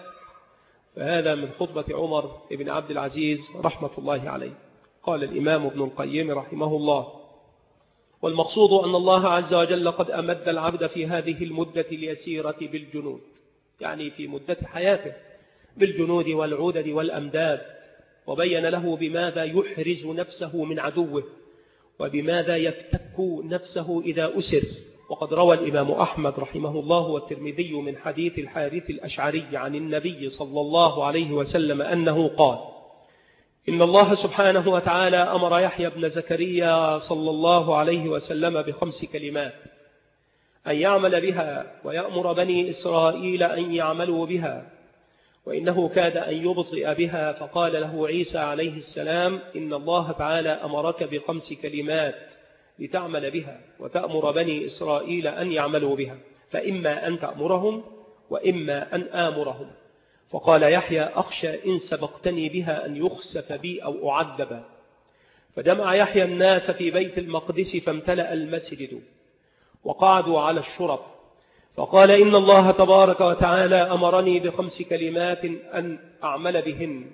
فهذا من خطبة عمر بن عبد العزيز رحمة الله عليه. قال الإمام ابن القيم رحمه الله: والمقصود أن الله عز وجل قد أمد العبد في هذه المدة اليسيرة بالجنود، يعني في مدة حياته بالجنود والعدد والأمداد، وبين له بماذا يحرز نفسه من عدوه وبماذا يفتك نفسه إذا أسر. وقد روى الإمام أحمد رحمه الله والترمذي من حديث الحارث الأشعري عن النبي صلى الله عليه وسلم أنه قال: إن الله سبحانه وتعالى أمر يحيى بن زكريا صلى الله عليه وسلم ب5 كلمات أن يعمل بها ويأمر بني إسرائيل أن يعملوا بها، وإنه كاد أن يبطئ بها، فقال له عيسى عليه السلام: إن الله تعالى أمرك ب5 كلمات لتعمل بها وتأمر بني إسرائيل أن يعملوا بها، فإما أن تأمرهم وإما أن آمرهم. فقال يحيى: أخشى إن سبقتني بها أن يخسف بي أو أعذب. فجمع يحيى الناس في بيت المقدس فامتلأ المسجد وقعدوا على الشرف، فقال: إن الله تبارك وتعالى أمرني ب5 كلمات أن أعمل بهن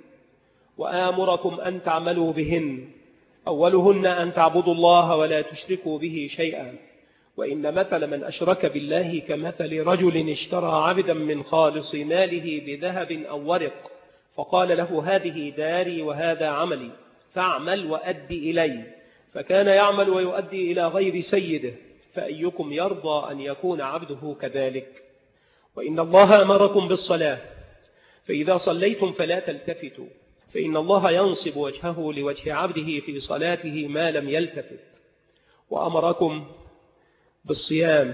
وآمركم أن تعملوا بهن. أولهن أن تعبدوا الله ولا تشركوا به شيئا، وإن مثل من أشرك بالله كمثل رجل اشترى عبدا من خالص ماله بذهب أو ورق، فقال له: هذه داري وهذا عملي فاعمل وأدي إلي. فكان يعمل ويؤدي إلى غير سيده، فأيكم يرضى أن يكون عبده كذلك؟ وإن الله أمركم بالصلاة، فإذا صليتم فلا تلتفتوا، فإن الله ينصب وجهه لوجه عبده في صلاته ما لم يلتفت. وأمركم بالصيام،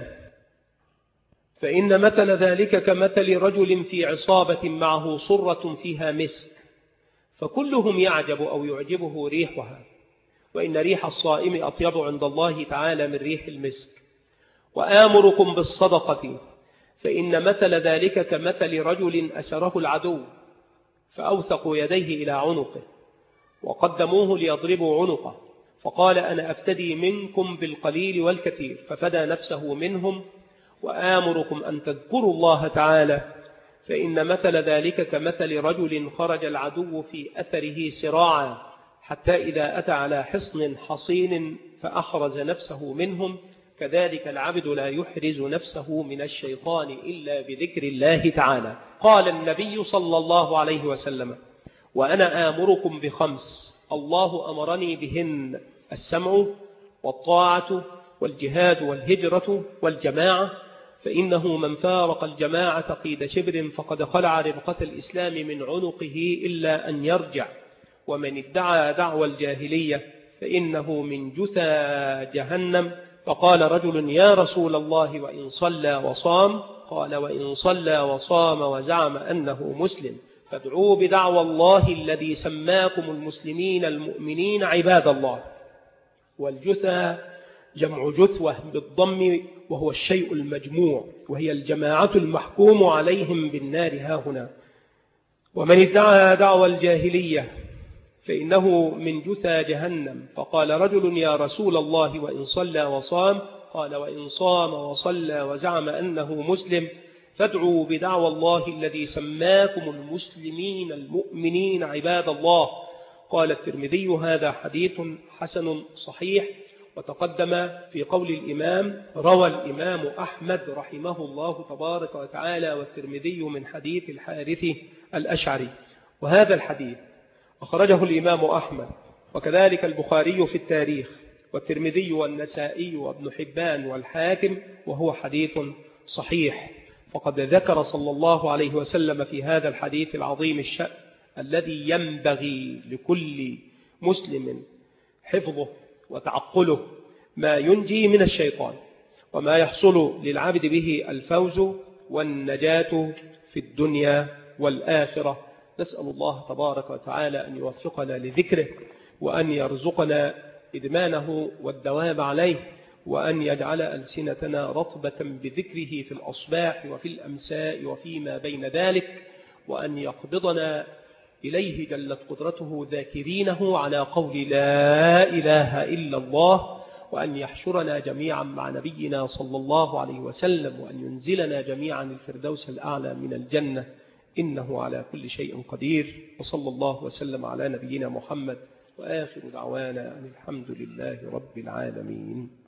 فإن مثل ذلك كمثل رجل في عصابة معه صرة فيها مسك، فكلهم يعجب أو يعجبه ريحها، وإن ريح الصائم أطيب عند الله تعالى من ريح المسك. وآمركم بالصدقة، فإن مثل ذلك كمثل رجل أسره العدو فأوثقوا يديه إلى عنقه وقدموه ليضربوا عنقه، فقال: أنا أفتدي منكم بالقليل والكثير، ففدى نفسه منهم. وآمركم أن تذكروا الله تعالى، فإن مثل ذلك كمثل رجل خرج العدو في أثره سراعا حتى إذا أتى على حصن حصين فأحرز نفسه منهم، كذلك العبد لا يحرز نفسه من الشيطان إلا بذكر الله تعالى. قال النبي صلى الله عليه وسلم: وأنا آمركم بخمس الله أمرني بهن: السمع والطاعة والجهاد والهجرة والجماعة، فإنه من فارق الجماعة قيد شبر فقد خلع ربقة الإسلام من عنقه إلا أن يرجع، ومن ادعى دعوى الجاهلية فإنه من جثى جهنم. فقال رجل: يا رسول الله وإن صلى وصام؟ قال: وإن صلى وصام وزعم أنه مسلم فادعوا بدعوى الله الذي سماكم المسلمين المؤمنين عباد الله. والجثى جمع جثوة بالضم، وهو الشيء المجموع، وهي الجماعة المحكوم عليهم بالنار هاهنا. ومن ادعى دعوى الجاهلية فإنه من جثى جهنم. فقال رجل: يا رسول الله وإن صلى وصام؟ قال: وإن صام وصلى وزعم أنه مسلم فادعوا بدعوى الله الذي سماكم المسلمين المؤمنين عباد الله. قال الترمذي: هذا حديث حسن صحيح. وتقدم في قول الإمام: روى الإمام أحمد رحمه الله تبارك وتعالى والترمذي من حديث الحارث الأشعري. وهذا الحديث أخرجه الإمام أحمد، وكذلك البخاري في التاريخ، والترمذي والنسائي وابن حبان والحاكم، وهو حديث صحيح. فقد ذكر صلى الله عليه وسلم في هذا الحديث العظيم الشأن الذي ينبغي لكل مسلم حفظه وتعقله ما ينجي من الشيطان، وما يحصل للعبد به الفوز والنجاة في الدنيا والآخرة. نسأل الله تبارك وتعالى أن يوفقنا لذكره، وأن يرزقنا إدمانه والدوام عليه، وأن يجعل ألسنتنا رطبة بذكره في الأصباح وفي الأمساء وفيما بين ذلك، وأن يقبضنا إليه جلت قدرته ذاكرينه على قول لا إله إلا الله، وأن يحشرنا جميعا مع نبينا صلى الله عليه وسلم، وأن ينزلنا جميعا الفردوس الأعلى من الجنة، إنه على كل شيء قدير. وصلى الله وسلم على نبينا محمد، وآخر دعوانا أن الحمد لله رب العالمين.